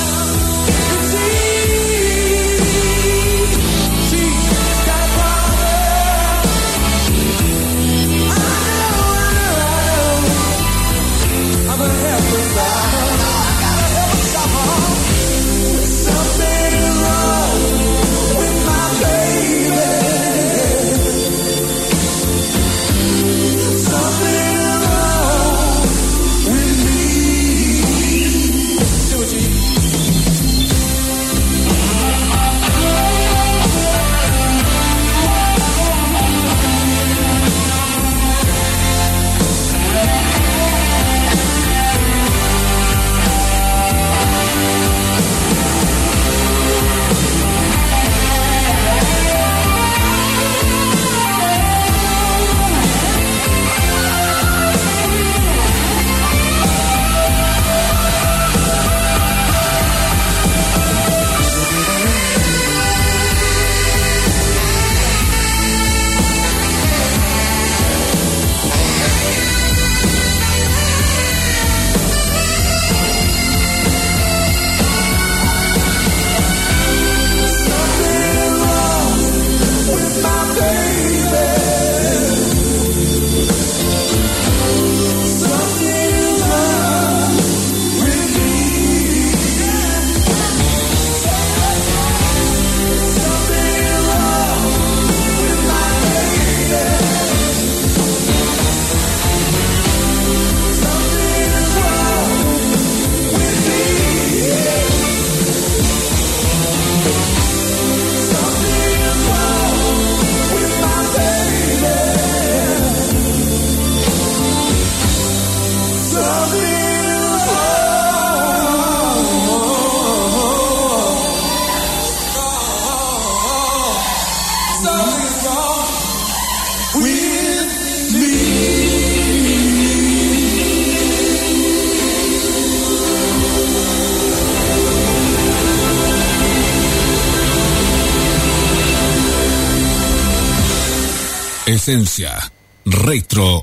Esencia Retro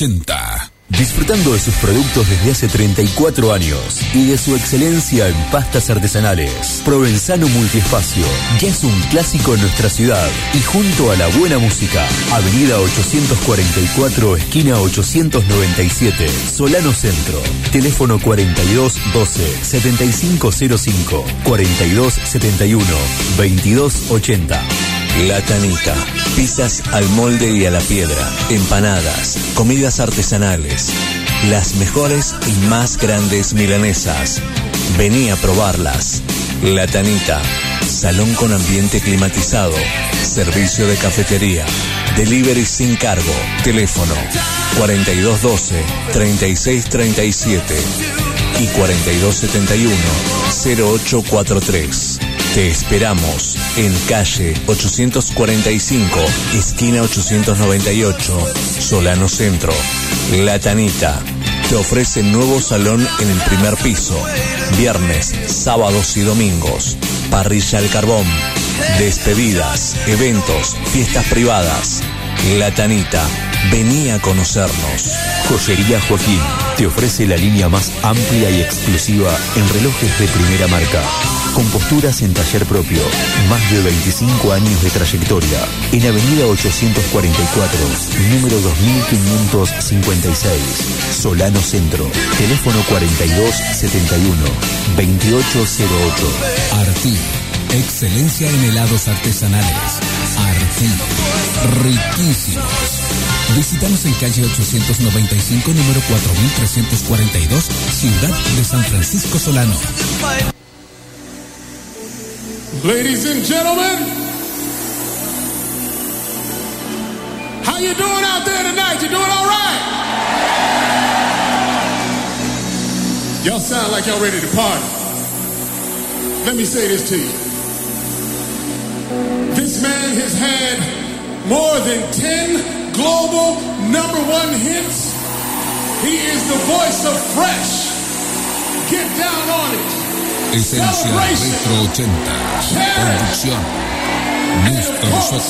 80. Disfrutando de sus productos desde hace 34 años y de su excelencia en pastas artesanales, Provenzano Multiespacio ya es un clásico en nuestra ciudad y junto a la buena música, Avenida 844, esquina 897, Solano Centro, teléfono 4212-7505, 4271-2280. La Tanita, pizzas al molde y a la piedra, empanadas, comidas artesanales, las mejores y más grandes milanesas. Vení a probarlas. La Tanita, salón con ambiente climatizado, servicio de cafetería, delivery sin cargo, teléfono 4212-3637 y 4271-0843. Te esperamos. en calle 845, esquina 898, Solano Centro. La Tanita te ofrece nuevo salón en el primer piso, viernes, sábados y domingos, parrilla al carbón, despedidas, eventos, fiestas privadas. La Tanita, vení a conocernos. Joyería Joaquín te ofrece la línea más amplia y exclusiva en relojes de primera marca, con posturas en taller propio, más de 25 años de trayectoria, en Avenida 844, número 2556, Solano Centro, teléfono 4271-2808. Arti, excelencia en helados artesanales. Arti, riquísimos. Visítanos en calle 895, número 4342, Ciudad de San Francisco Solano. Ladies and gentlemen, how you doing out there tonight? You doing all right? Y'all sound like y'all ready to party. Let me say this to you. This man has had more than 10 global ¡1 hits. He is the voice of Fresh. Get down on it. Esencia Retro 80. Producción Néstor Soto.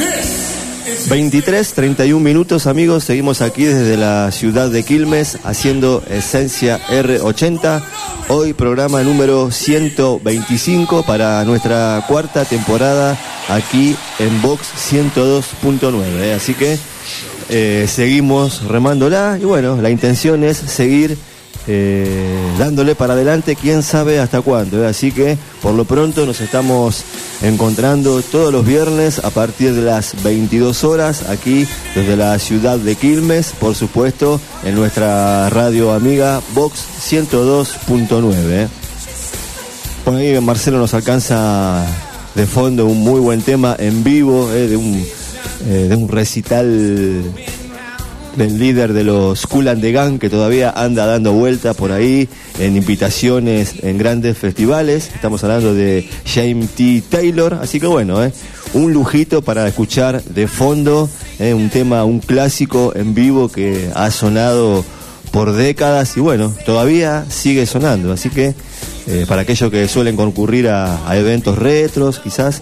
23:31 minutos, amigos. Seguimos aquí desde la ciudad de Quilmes haciendo Esencia R80. Hoy programa número 125 para nuestra cuarta temporada aquí en Vox 102.9. Así que seguimos remándola y bueno, la intención es seguir dándole para adelante, quién sabe hasta cuándo. Así que por lo pronto nos estamos encontrando todos los viernes a partir de las 22 horas aquí desde la ciudad de Quilmes, por supuesto en nuestra radio amiga Vox 102.9. Por ahí Marcelo nos alcanza de fondo un muy buen tema en vivo de un recital del líder de los Kool and the Gang, que todavía anda dando vuelta por ahí en invitaciones en grandes festivales. Estamos hablando de James T. Taylor, así que bueno, un lujito para escuchar de fondo, un tema, un clásico en vivo que ha sonado por décadas y bueno, todavía sigue sonando, así que para aquellos que suelen concurrir a eventos retros, quizás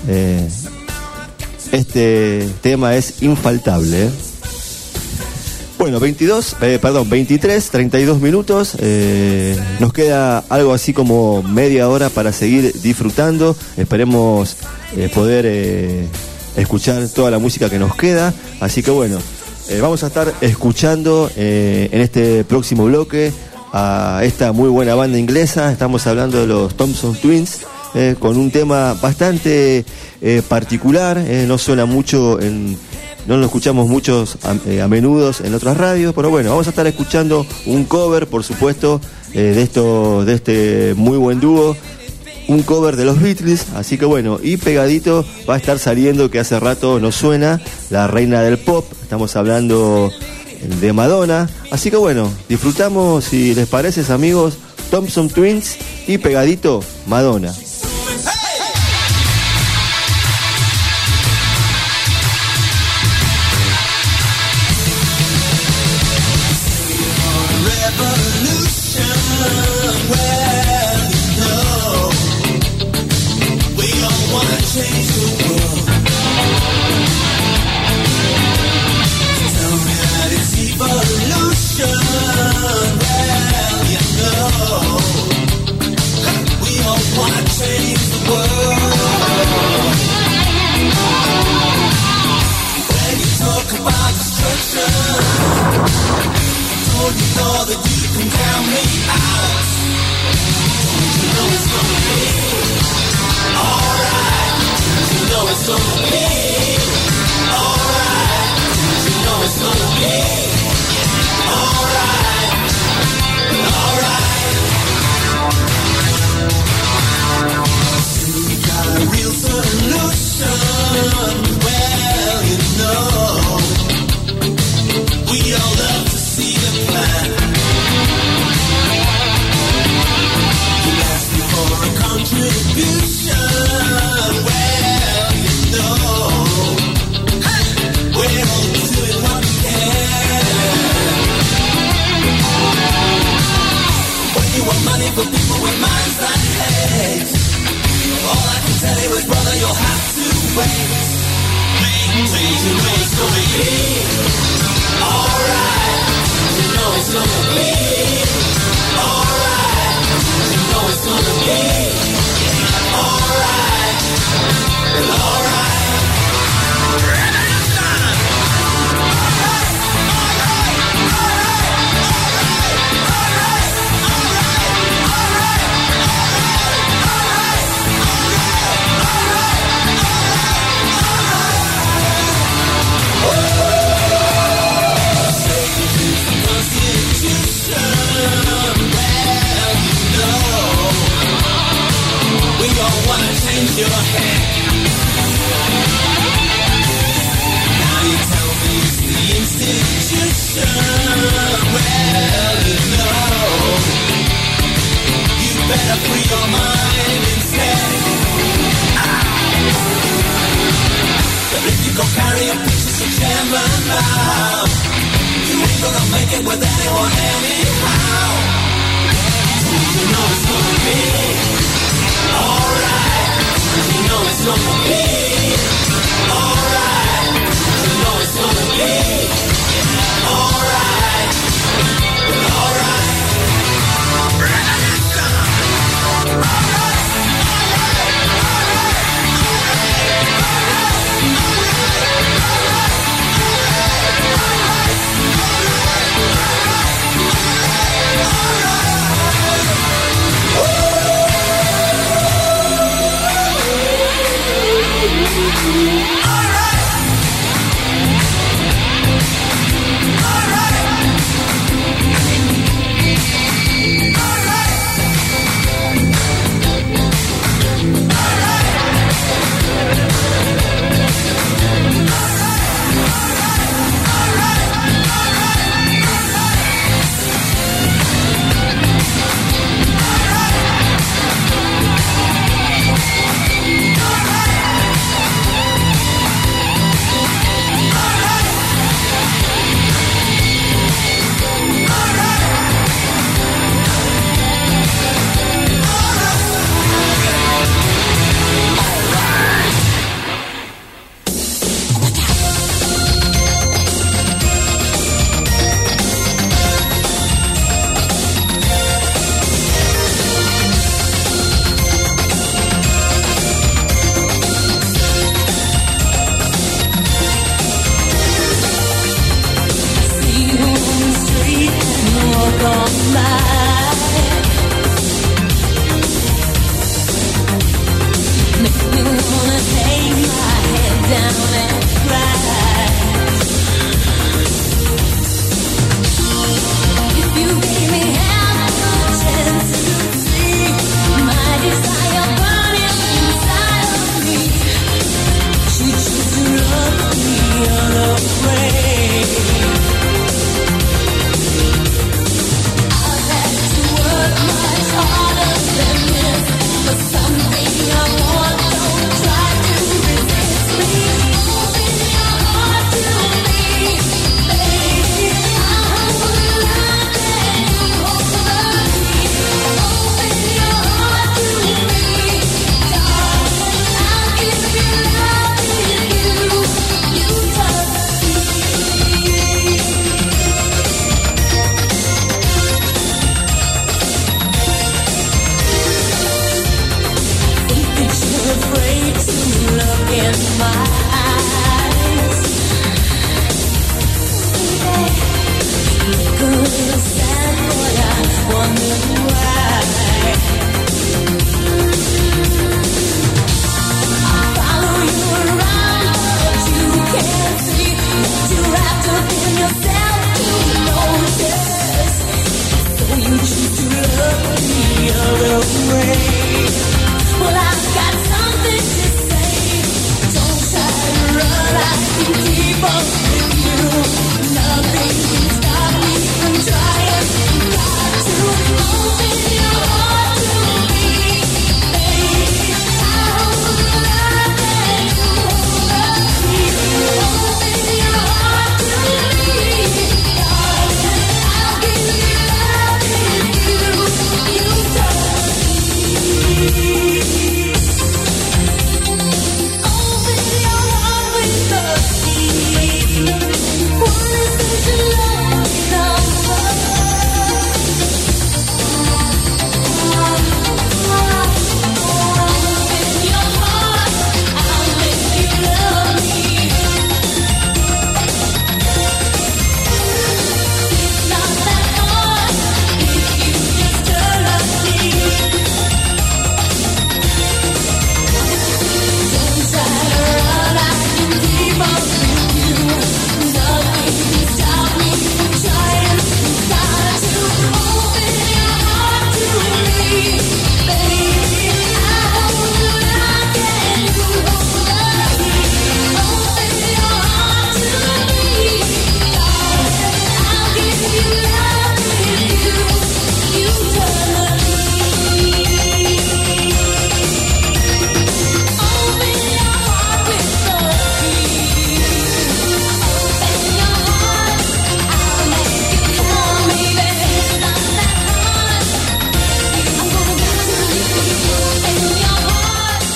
este tema es infaltable. Bueno, 23:32 minutos. Nos queda algo así como media hora para seguir disfrutando. Esperemos poder escuchar toda la música que nos queda. Así que bueno, vamos a estar escuchando en este próximo bloque a esta muy buena banda inglesa. Estamos hablando de los Thompson Twins, con un tema bastante particular. No suena mucho no lo escuchamos muchos a menudo en otras radios, pero bueno, vamos a estar escuchando un cover, por supuesto, de este muy buen dúo, un cover de los Beatles, así que bueno, y pegadito va a estar saliendo, que hace rato nos suena, la reina del pop, estamos hablando de Madonna, así que bueno, disfrutamos, si les parece, amigos, Thompson Twins y pegadito Madonna. Wanna change Nothing can stop me from trying to open your heart to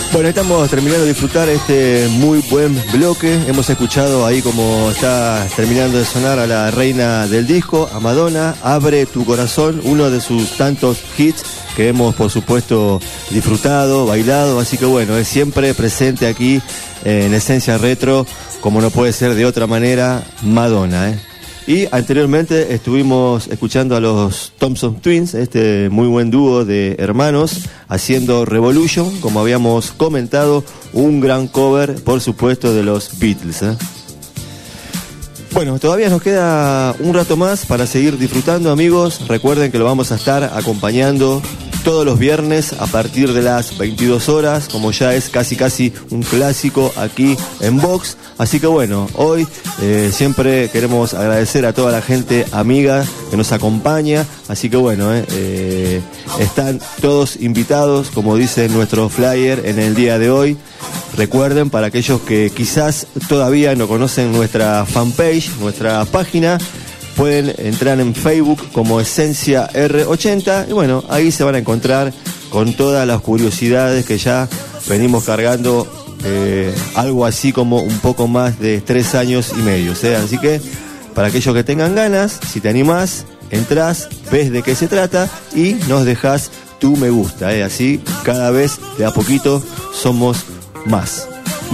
Bueno, estamos terminando de disfrutar este muy buen bloque. Hemos escuchado ahí como está terminando de sonar a la reina del disco, a Madonna, Abre tu corazón, uno de sus tantos hits que hemos por supuesto disfrutado, bailado, así que bueno, es siempre presente aquí en Esencia Retro, como no puede ser de otra manera, Madonna, Y anteriormente estuvimos escuchando a los Thompson Twins, este muy buen dúo de hermanos, haciendo Revolution, como habíamos comentado, un gran cover, por supuesto, de los Beatles. Bueno, todavía nos queda un rato más para seguir disfrutando, amigos. Recuerden que lo vamos a estar acompañando todos los viernes a partir de las 22 horas, como ya es casi un clásico aquí en Vox. Así que bueno, hoy siempre queremos agradecer a toda la gente amiga que nos acompaña. Así que bueno, están todos invitados, como dice nuestro flyer en el día de hoy. Recuerden, para aquellos que quizás todavía no conocen nuestra fanpage, nuestra página, pueden entrar en Facebook como Esencia R80 y bueno, ahí se van a encontrar con todas las curiosidades que ya venimos cargando, algo así como un poco más de 3 años y medio. Así que para aquellos que tengan ganas, si te animás, entrás, ves de qué se trata y nos dejás tu me gusta. Así cada vez de a poquito somos más.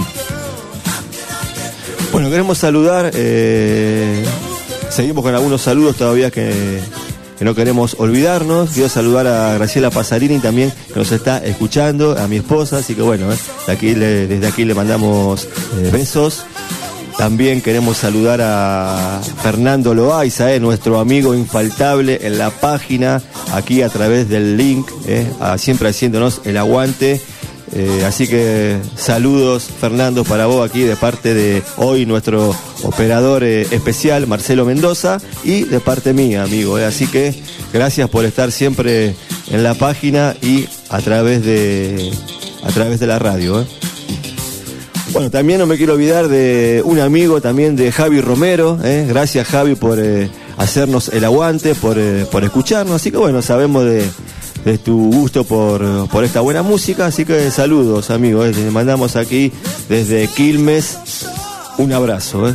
Bueno, queremos saludar, seguimos con algunos saludos todavía que no queremos olvidarnos. Quiero saludar a Graciela Pasarini también, que nos está escuchando, a mi esposa, así que bueno, desde aquí le mandamos besos. También queremos saludar a Fernando Loaiza, nuestro amigo infaltable en la página, aquí a través del link, siempre haciéndonos el aguante. Así que saludos, Fernando, para vos aquí de parte de hoy nuestro operador especial, Marcelo Mendoza, y de parte mía, amigo. Así que gracias por estar siempre en la página y a través de la radio. Bueno, también no me quiero olvidar de un amigo también de Javi Romero. Gracias, Javi, por hacernos el aguante, por escucharnos. Así que bueno, sabemos de tu gusto por esta buena música, así que saludos, amigos. Les mandamos aquí desde Quilmes un abrazo.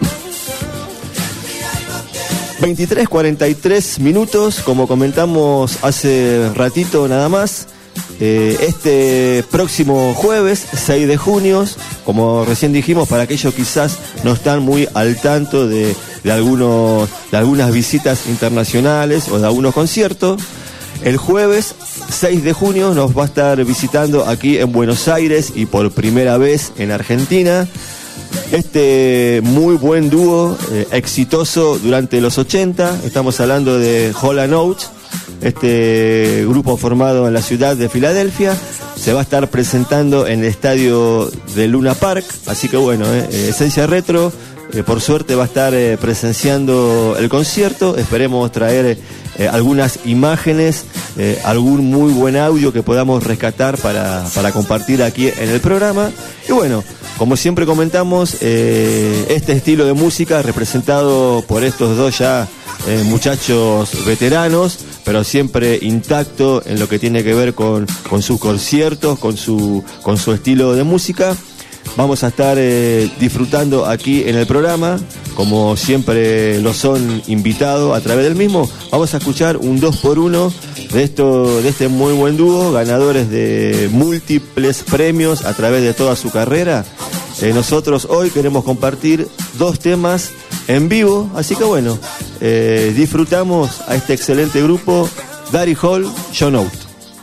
23:43 minutos, como comentamos hace ratito nada más. Este próximo jueves 6 de junio, como recién dijimos, para aquellos quizás no están muy al tanto de algunas visitas internacionales o de algunos conciertos, el jueves 6 de junio nos va a estar visitando aquí en Buenos Aires y por primera vez en Argentina este muy buen dúo, exitoso durante los 80. Estamos hablando de Hall & Oates, este grupo formado en la ciudad de Filadelfia. Se va a estar presentando en el estadio de Luna Park, así que bueno, Esencia Retro por suerte va a estar presenciando el concierto. Esperemos traer algunas imágenes, algún muy buen audio que podamos rescatar para compartir aquí en el programa. Y bueno, como siempre comentamos, este estilo de música representado por estos dos ya muchachos veteranos, pero siempre intacto en lo que tiene que ver con sus conciertos, con su estilo de música. Vamos a estar disfrutando aquí en el programa, como siempre lo son invitados a través del mismo. Vamos a escuchar un 2x1 de este muy buen dúo, ganadores de múltiples premios a través de toda su carrera. Nosotros hoy queremos compartir 2 temas en vivo, así que bueno, disfrutamos a este excelente grupo, Daddy Hall, John Oates.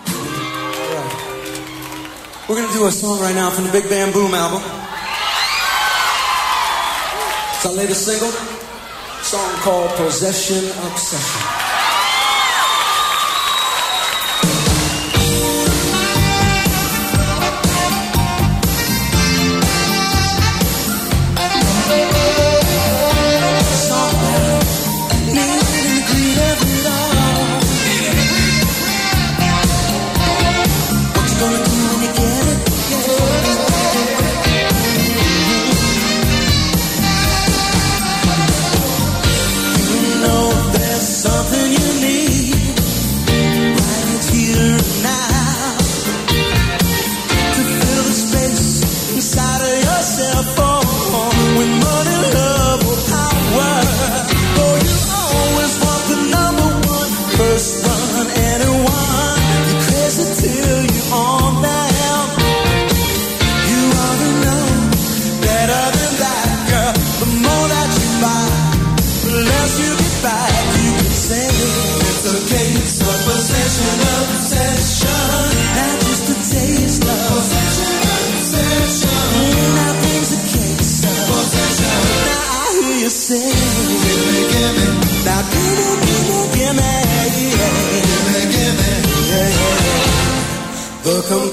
We're going to do a song right now from the Big Bam Boom album. It's our latest single, a song called Possession Obsession. Something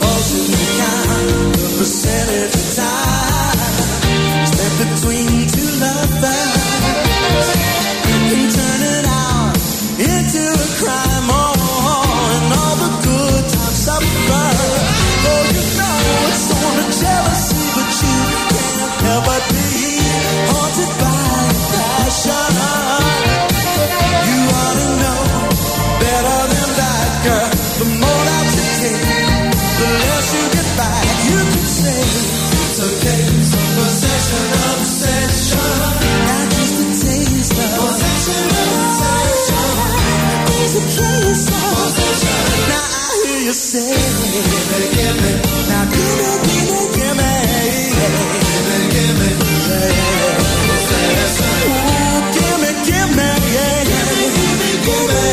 proportion count the percentage of time spent between two lovers can turn it out into a crime. And all the good times suffer. Oh, you know it's on a jealousy, but you can't help but be haunted by passion. You ought to know better than that, girl. The more that you take, the less you get back. You can say it's okay, some possession, obsession, not just a taste of possession, obsession. It's a case of possession. Now I hear you say, give me, now give me, give me, give me, possession. Ooh, give me, yeah, give me, give me.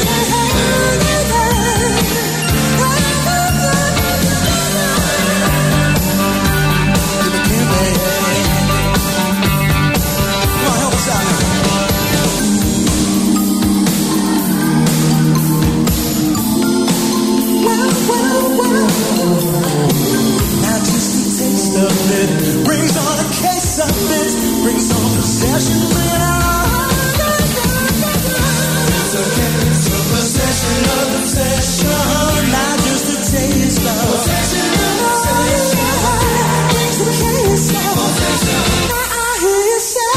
Now just a taste of it brings on a case of it, brings on possession. It's okay, it's a possession of obsession. Not just a taste of possession, brings a case of possession. Now I hear you say,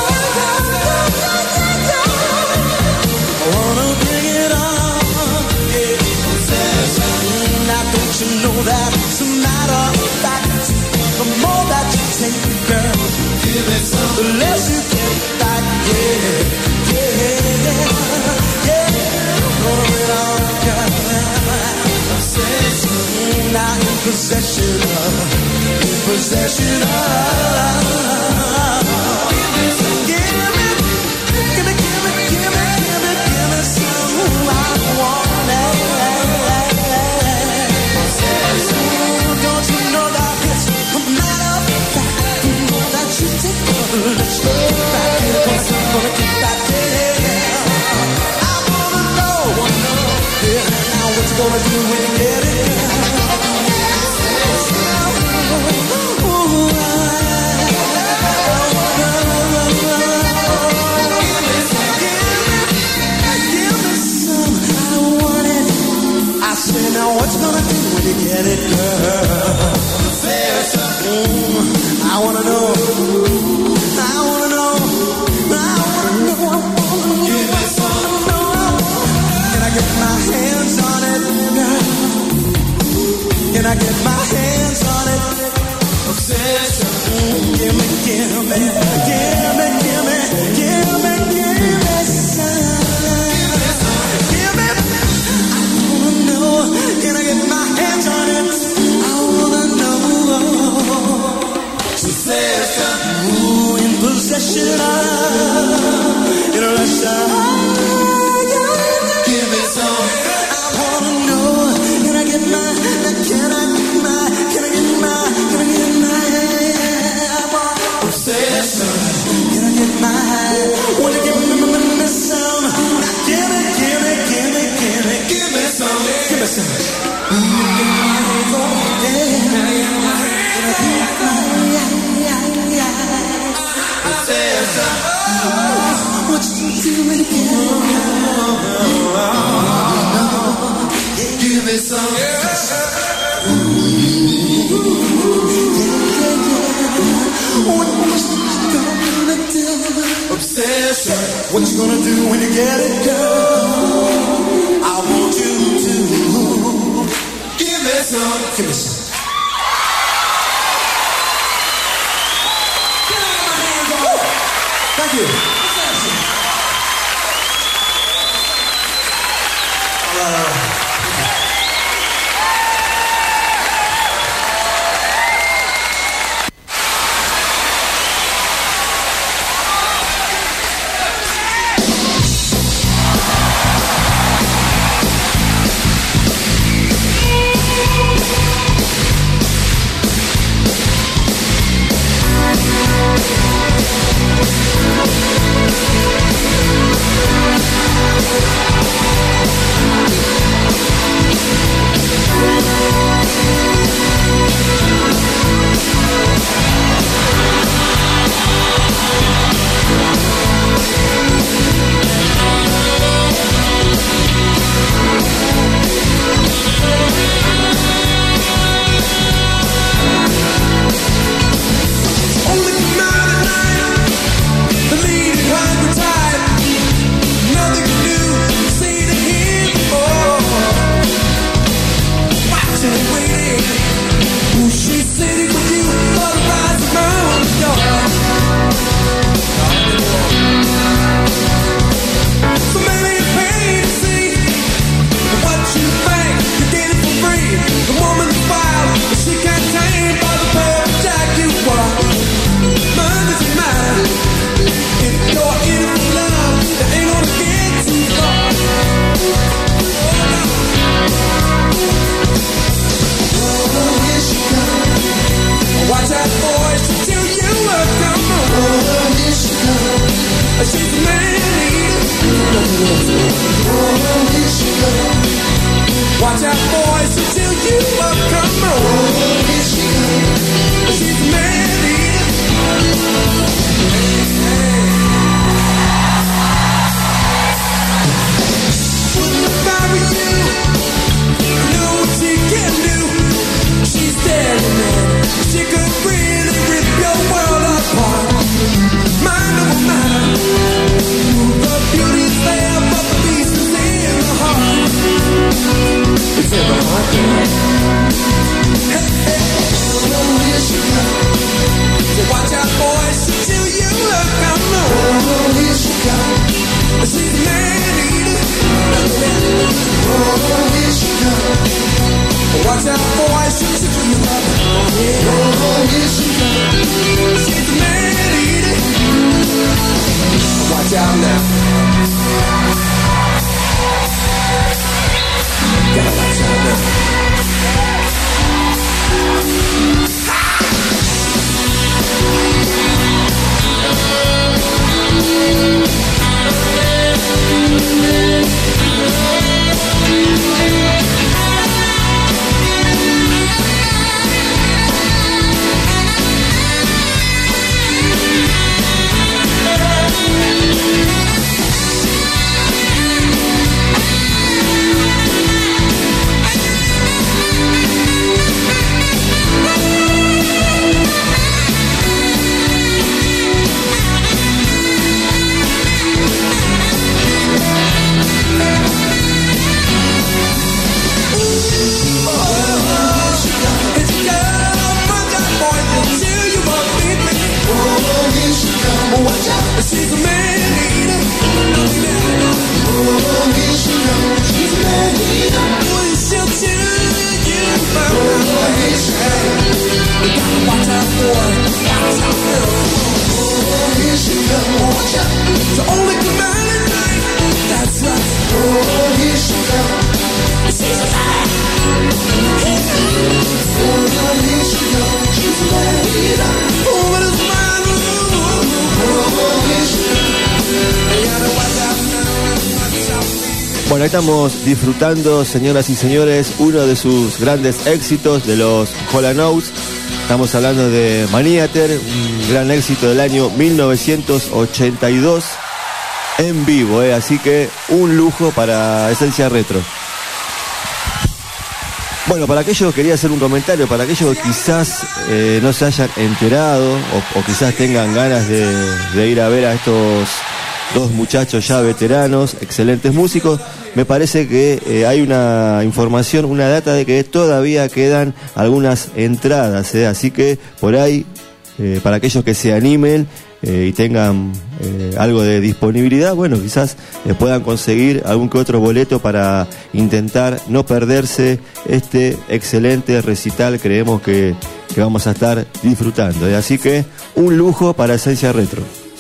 I wanna bring it on, yeah, possession. Now don't you know that it's a matter of fact? The more that you take, girl, give it some, the less you get back. Yeah, yeah, yeah. Throw it on, girl. Possession. Now in possession of, in possession of. Let's go back, cause I'm gonna get back there. I wanna know, yeah, now what you gonna do when you get it? Give me some, I want it. I say now what you gonna do when you get it, girl? I wanna know. Can I get my hands on it? Obsession. Give me, give me, give me, give me, give me, give me some. Give me. I wanna know. Can I get my hands on it? I wanna know. Possession. Ooh, in possession of, in a rush of. Give me some. I wanna know. Can I get my? Can I get my obsession? Can I get my, wanna give me some? Give me some. Give me some. Get my hands on it, yeah. Can I get my, obsession? What you do when you get it? Give me some. What you gonna do? Obsession. What you gonna do when you get it, girl? I want you to give me some. Give me some. Get out of my hands on it. Thank you. Obsession. All right. Bueno, ahí estamos disfrutando, señoras y señores, uno de sus grandes éxitos de los Hall & Oates. Estamos hablando de Maniater, un gran éxito del año 1982 en vivo, así que un lujo para Esencia Retro. Bueno, para aquellos, quería hacer un comentario, para aquellos que quizás no se hayan enterado o quizás tengan ganas de ir a ver a estos dos muchachos ya veteranos, excelentes músicos, me parece que hay una información, una data de que todavía quedan algunas entradas, así que por ahí, para aquellos que se animen y tengan algo de disponibilidad, bueno, quizás puedan conseguir algún que otro boleto para intentar no perderse este excelente recital. Creemos que vamos a estar disfrutando, así que un lujo para Esencia Retro.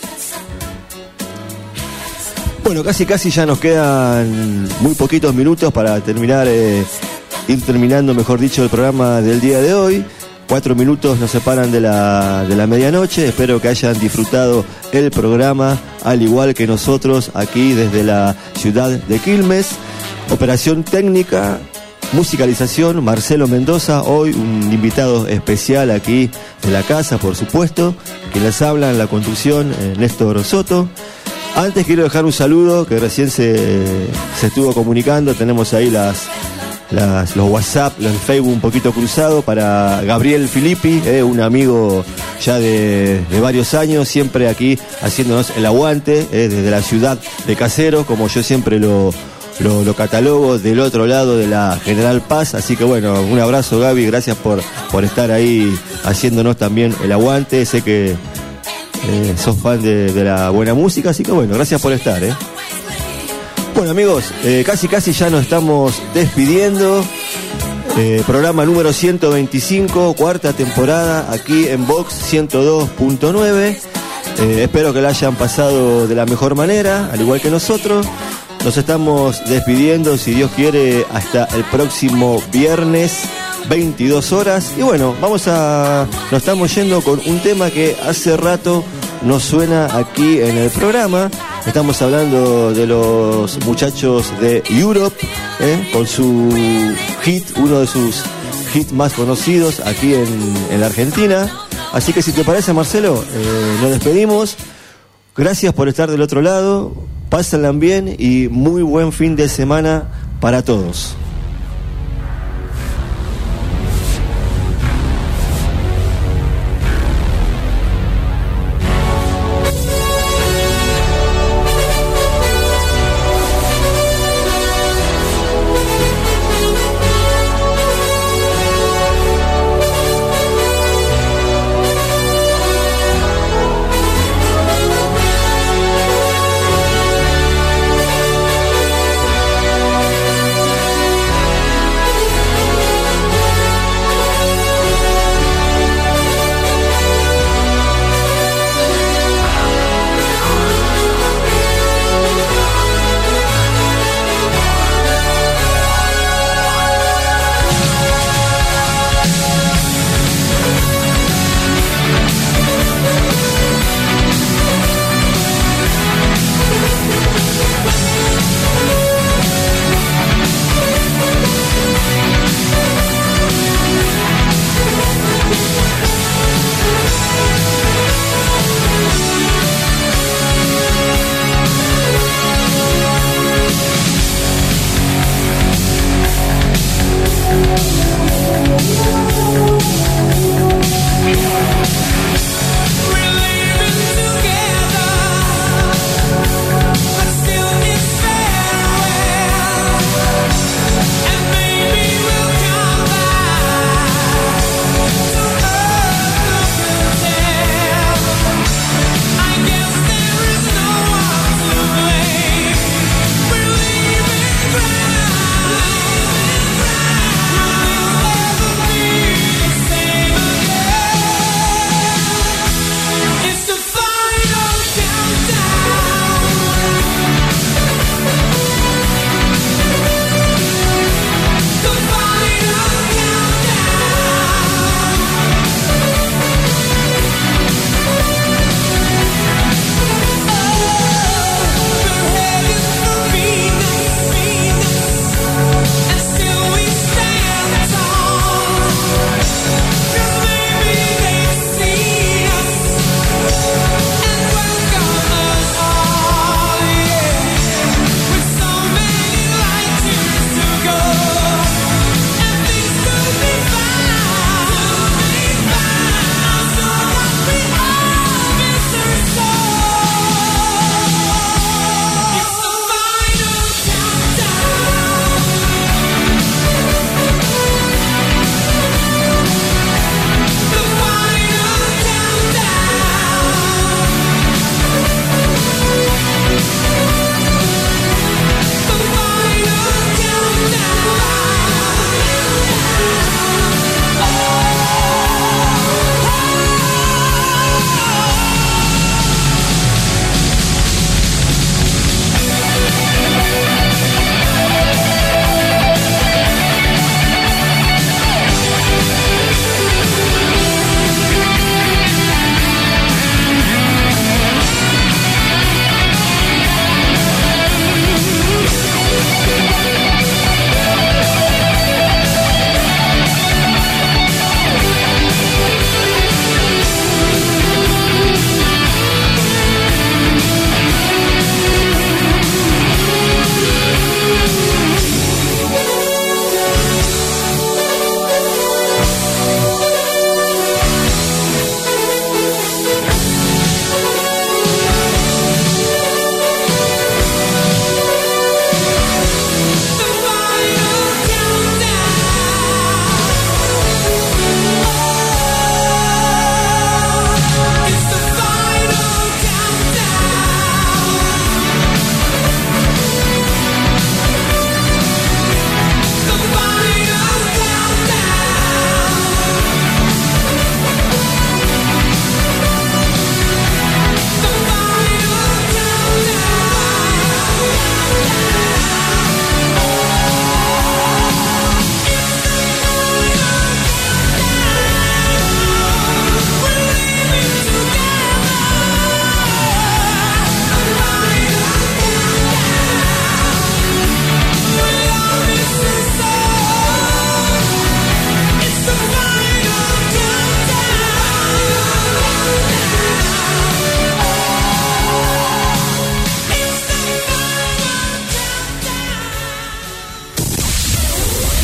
Bueno, casi ya nos quedan muy poquitos minutos para terminar, ir terminando, mejor dicho, el programa del día de hoy. 4 minutos nos separan de la medianoche. Espero que hayan disfrutado el programa, al igual que nosotros aquí desde la ciudad de Quilmes. Operación técnica, musicalización, Marcelo Mendoza. Hoy un invitado especial aquí de la casa, por supuesto. Quien les habla en la conducción, Néstor Soto. Antes quiero dejar un saludo que recién se estuvo comunicando. Tenemos ahí los WhatsApp, los Facebook un poquito cruzados para Gabriel Filippi, un amigo ya de varios años, siempre aquí haciéndonos el aguante, desde la ciudad de Caseros, como yo siempre lo catalogo, del otro lado de la General Paz. Así que bueno, un abrazo, Gaby, gracias por estar ahí haciéndonos también el aguante. Sé que sos fan de la buena música, así que bueno, gracias por estar. Bueno, amigos, casi ya nos estamos despidiendo. Programa número 125, cuarta temporada, aquí en Vox 102.9. Espero que la hayan pasado de la mejor manera, al igual que nosotros. Nos estamos despidiendo, si Dios quiere, hasta el próximo viernes, 22 horas. Y bueno, nos estamos yendo con un tema que hace rato nos suena aquí en el programa. Estamos hablando de los muchachos de Europe, con su hit, uno de sus hits más conocidos aquí en la Argentina. Así que si te parece, Marcelo, nos despedimos. Gracias por estar del otro lado. Pásenla bien y muy buen fin de semana para todos.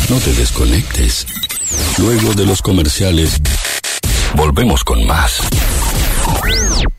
No te desconectes. Luego de los comerciales, volvemos con más.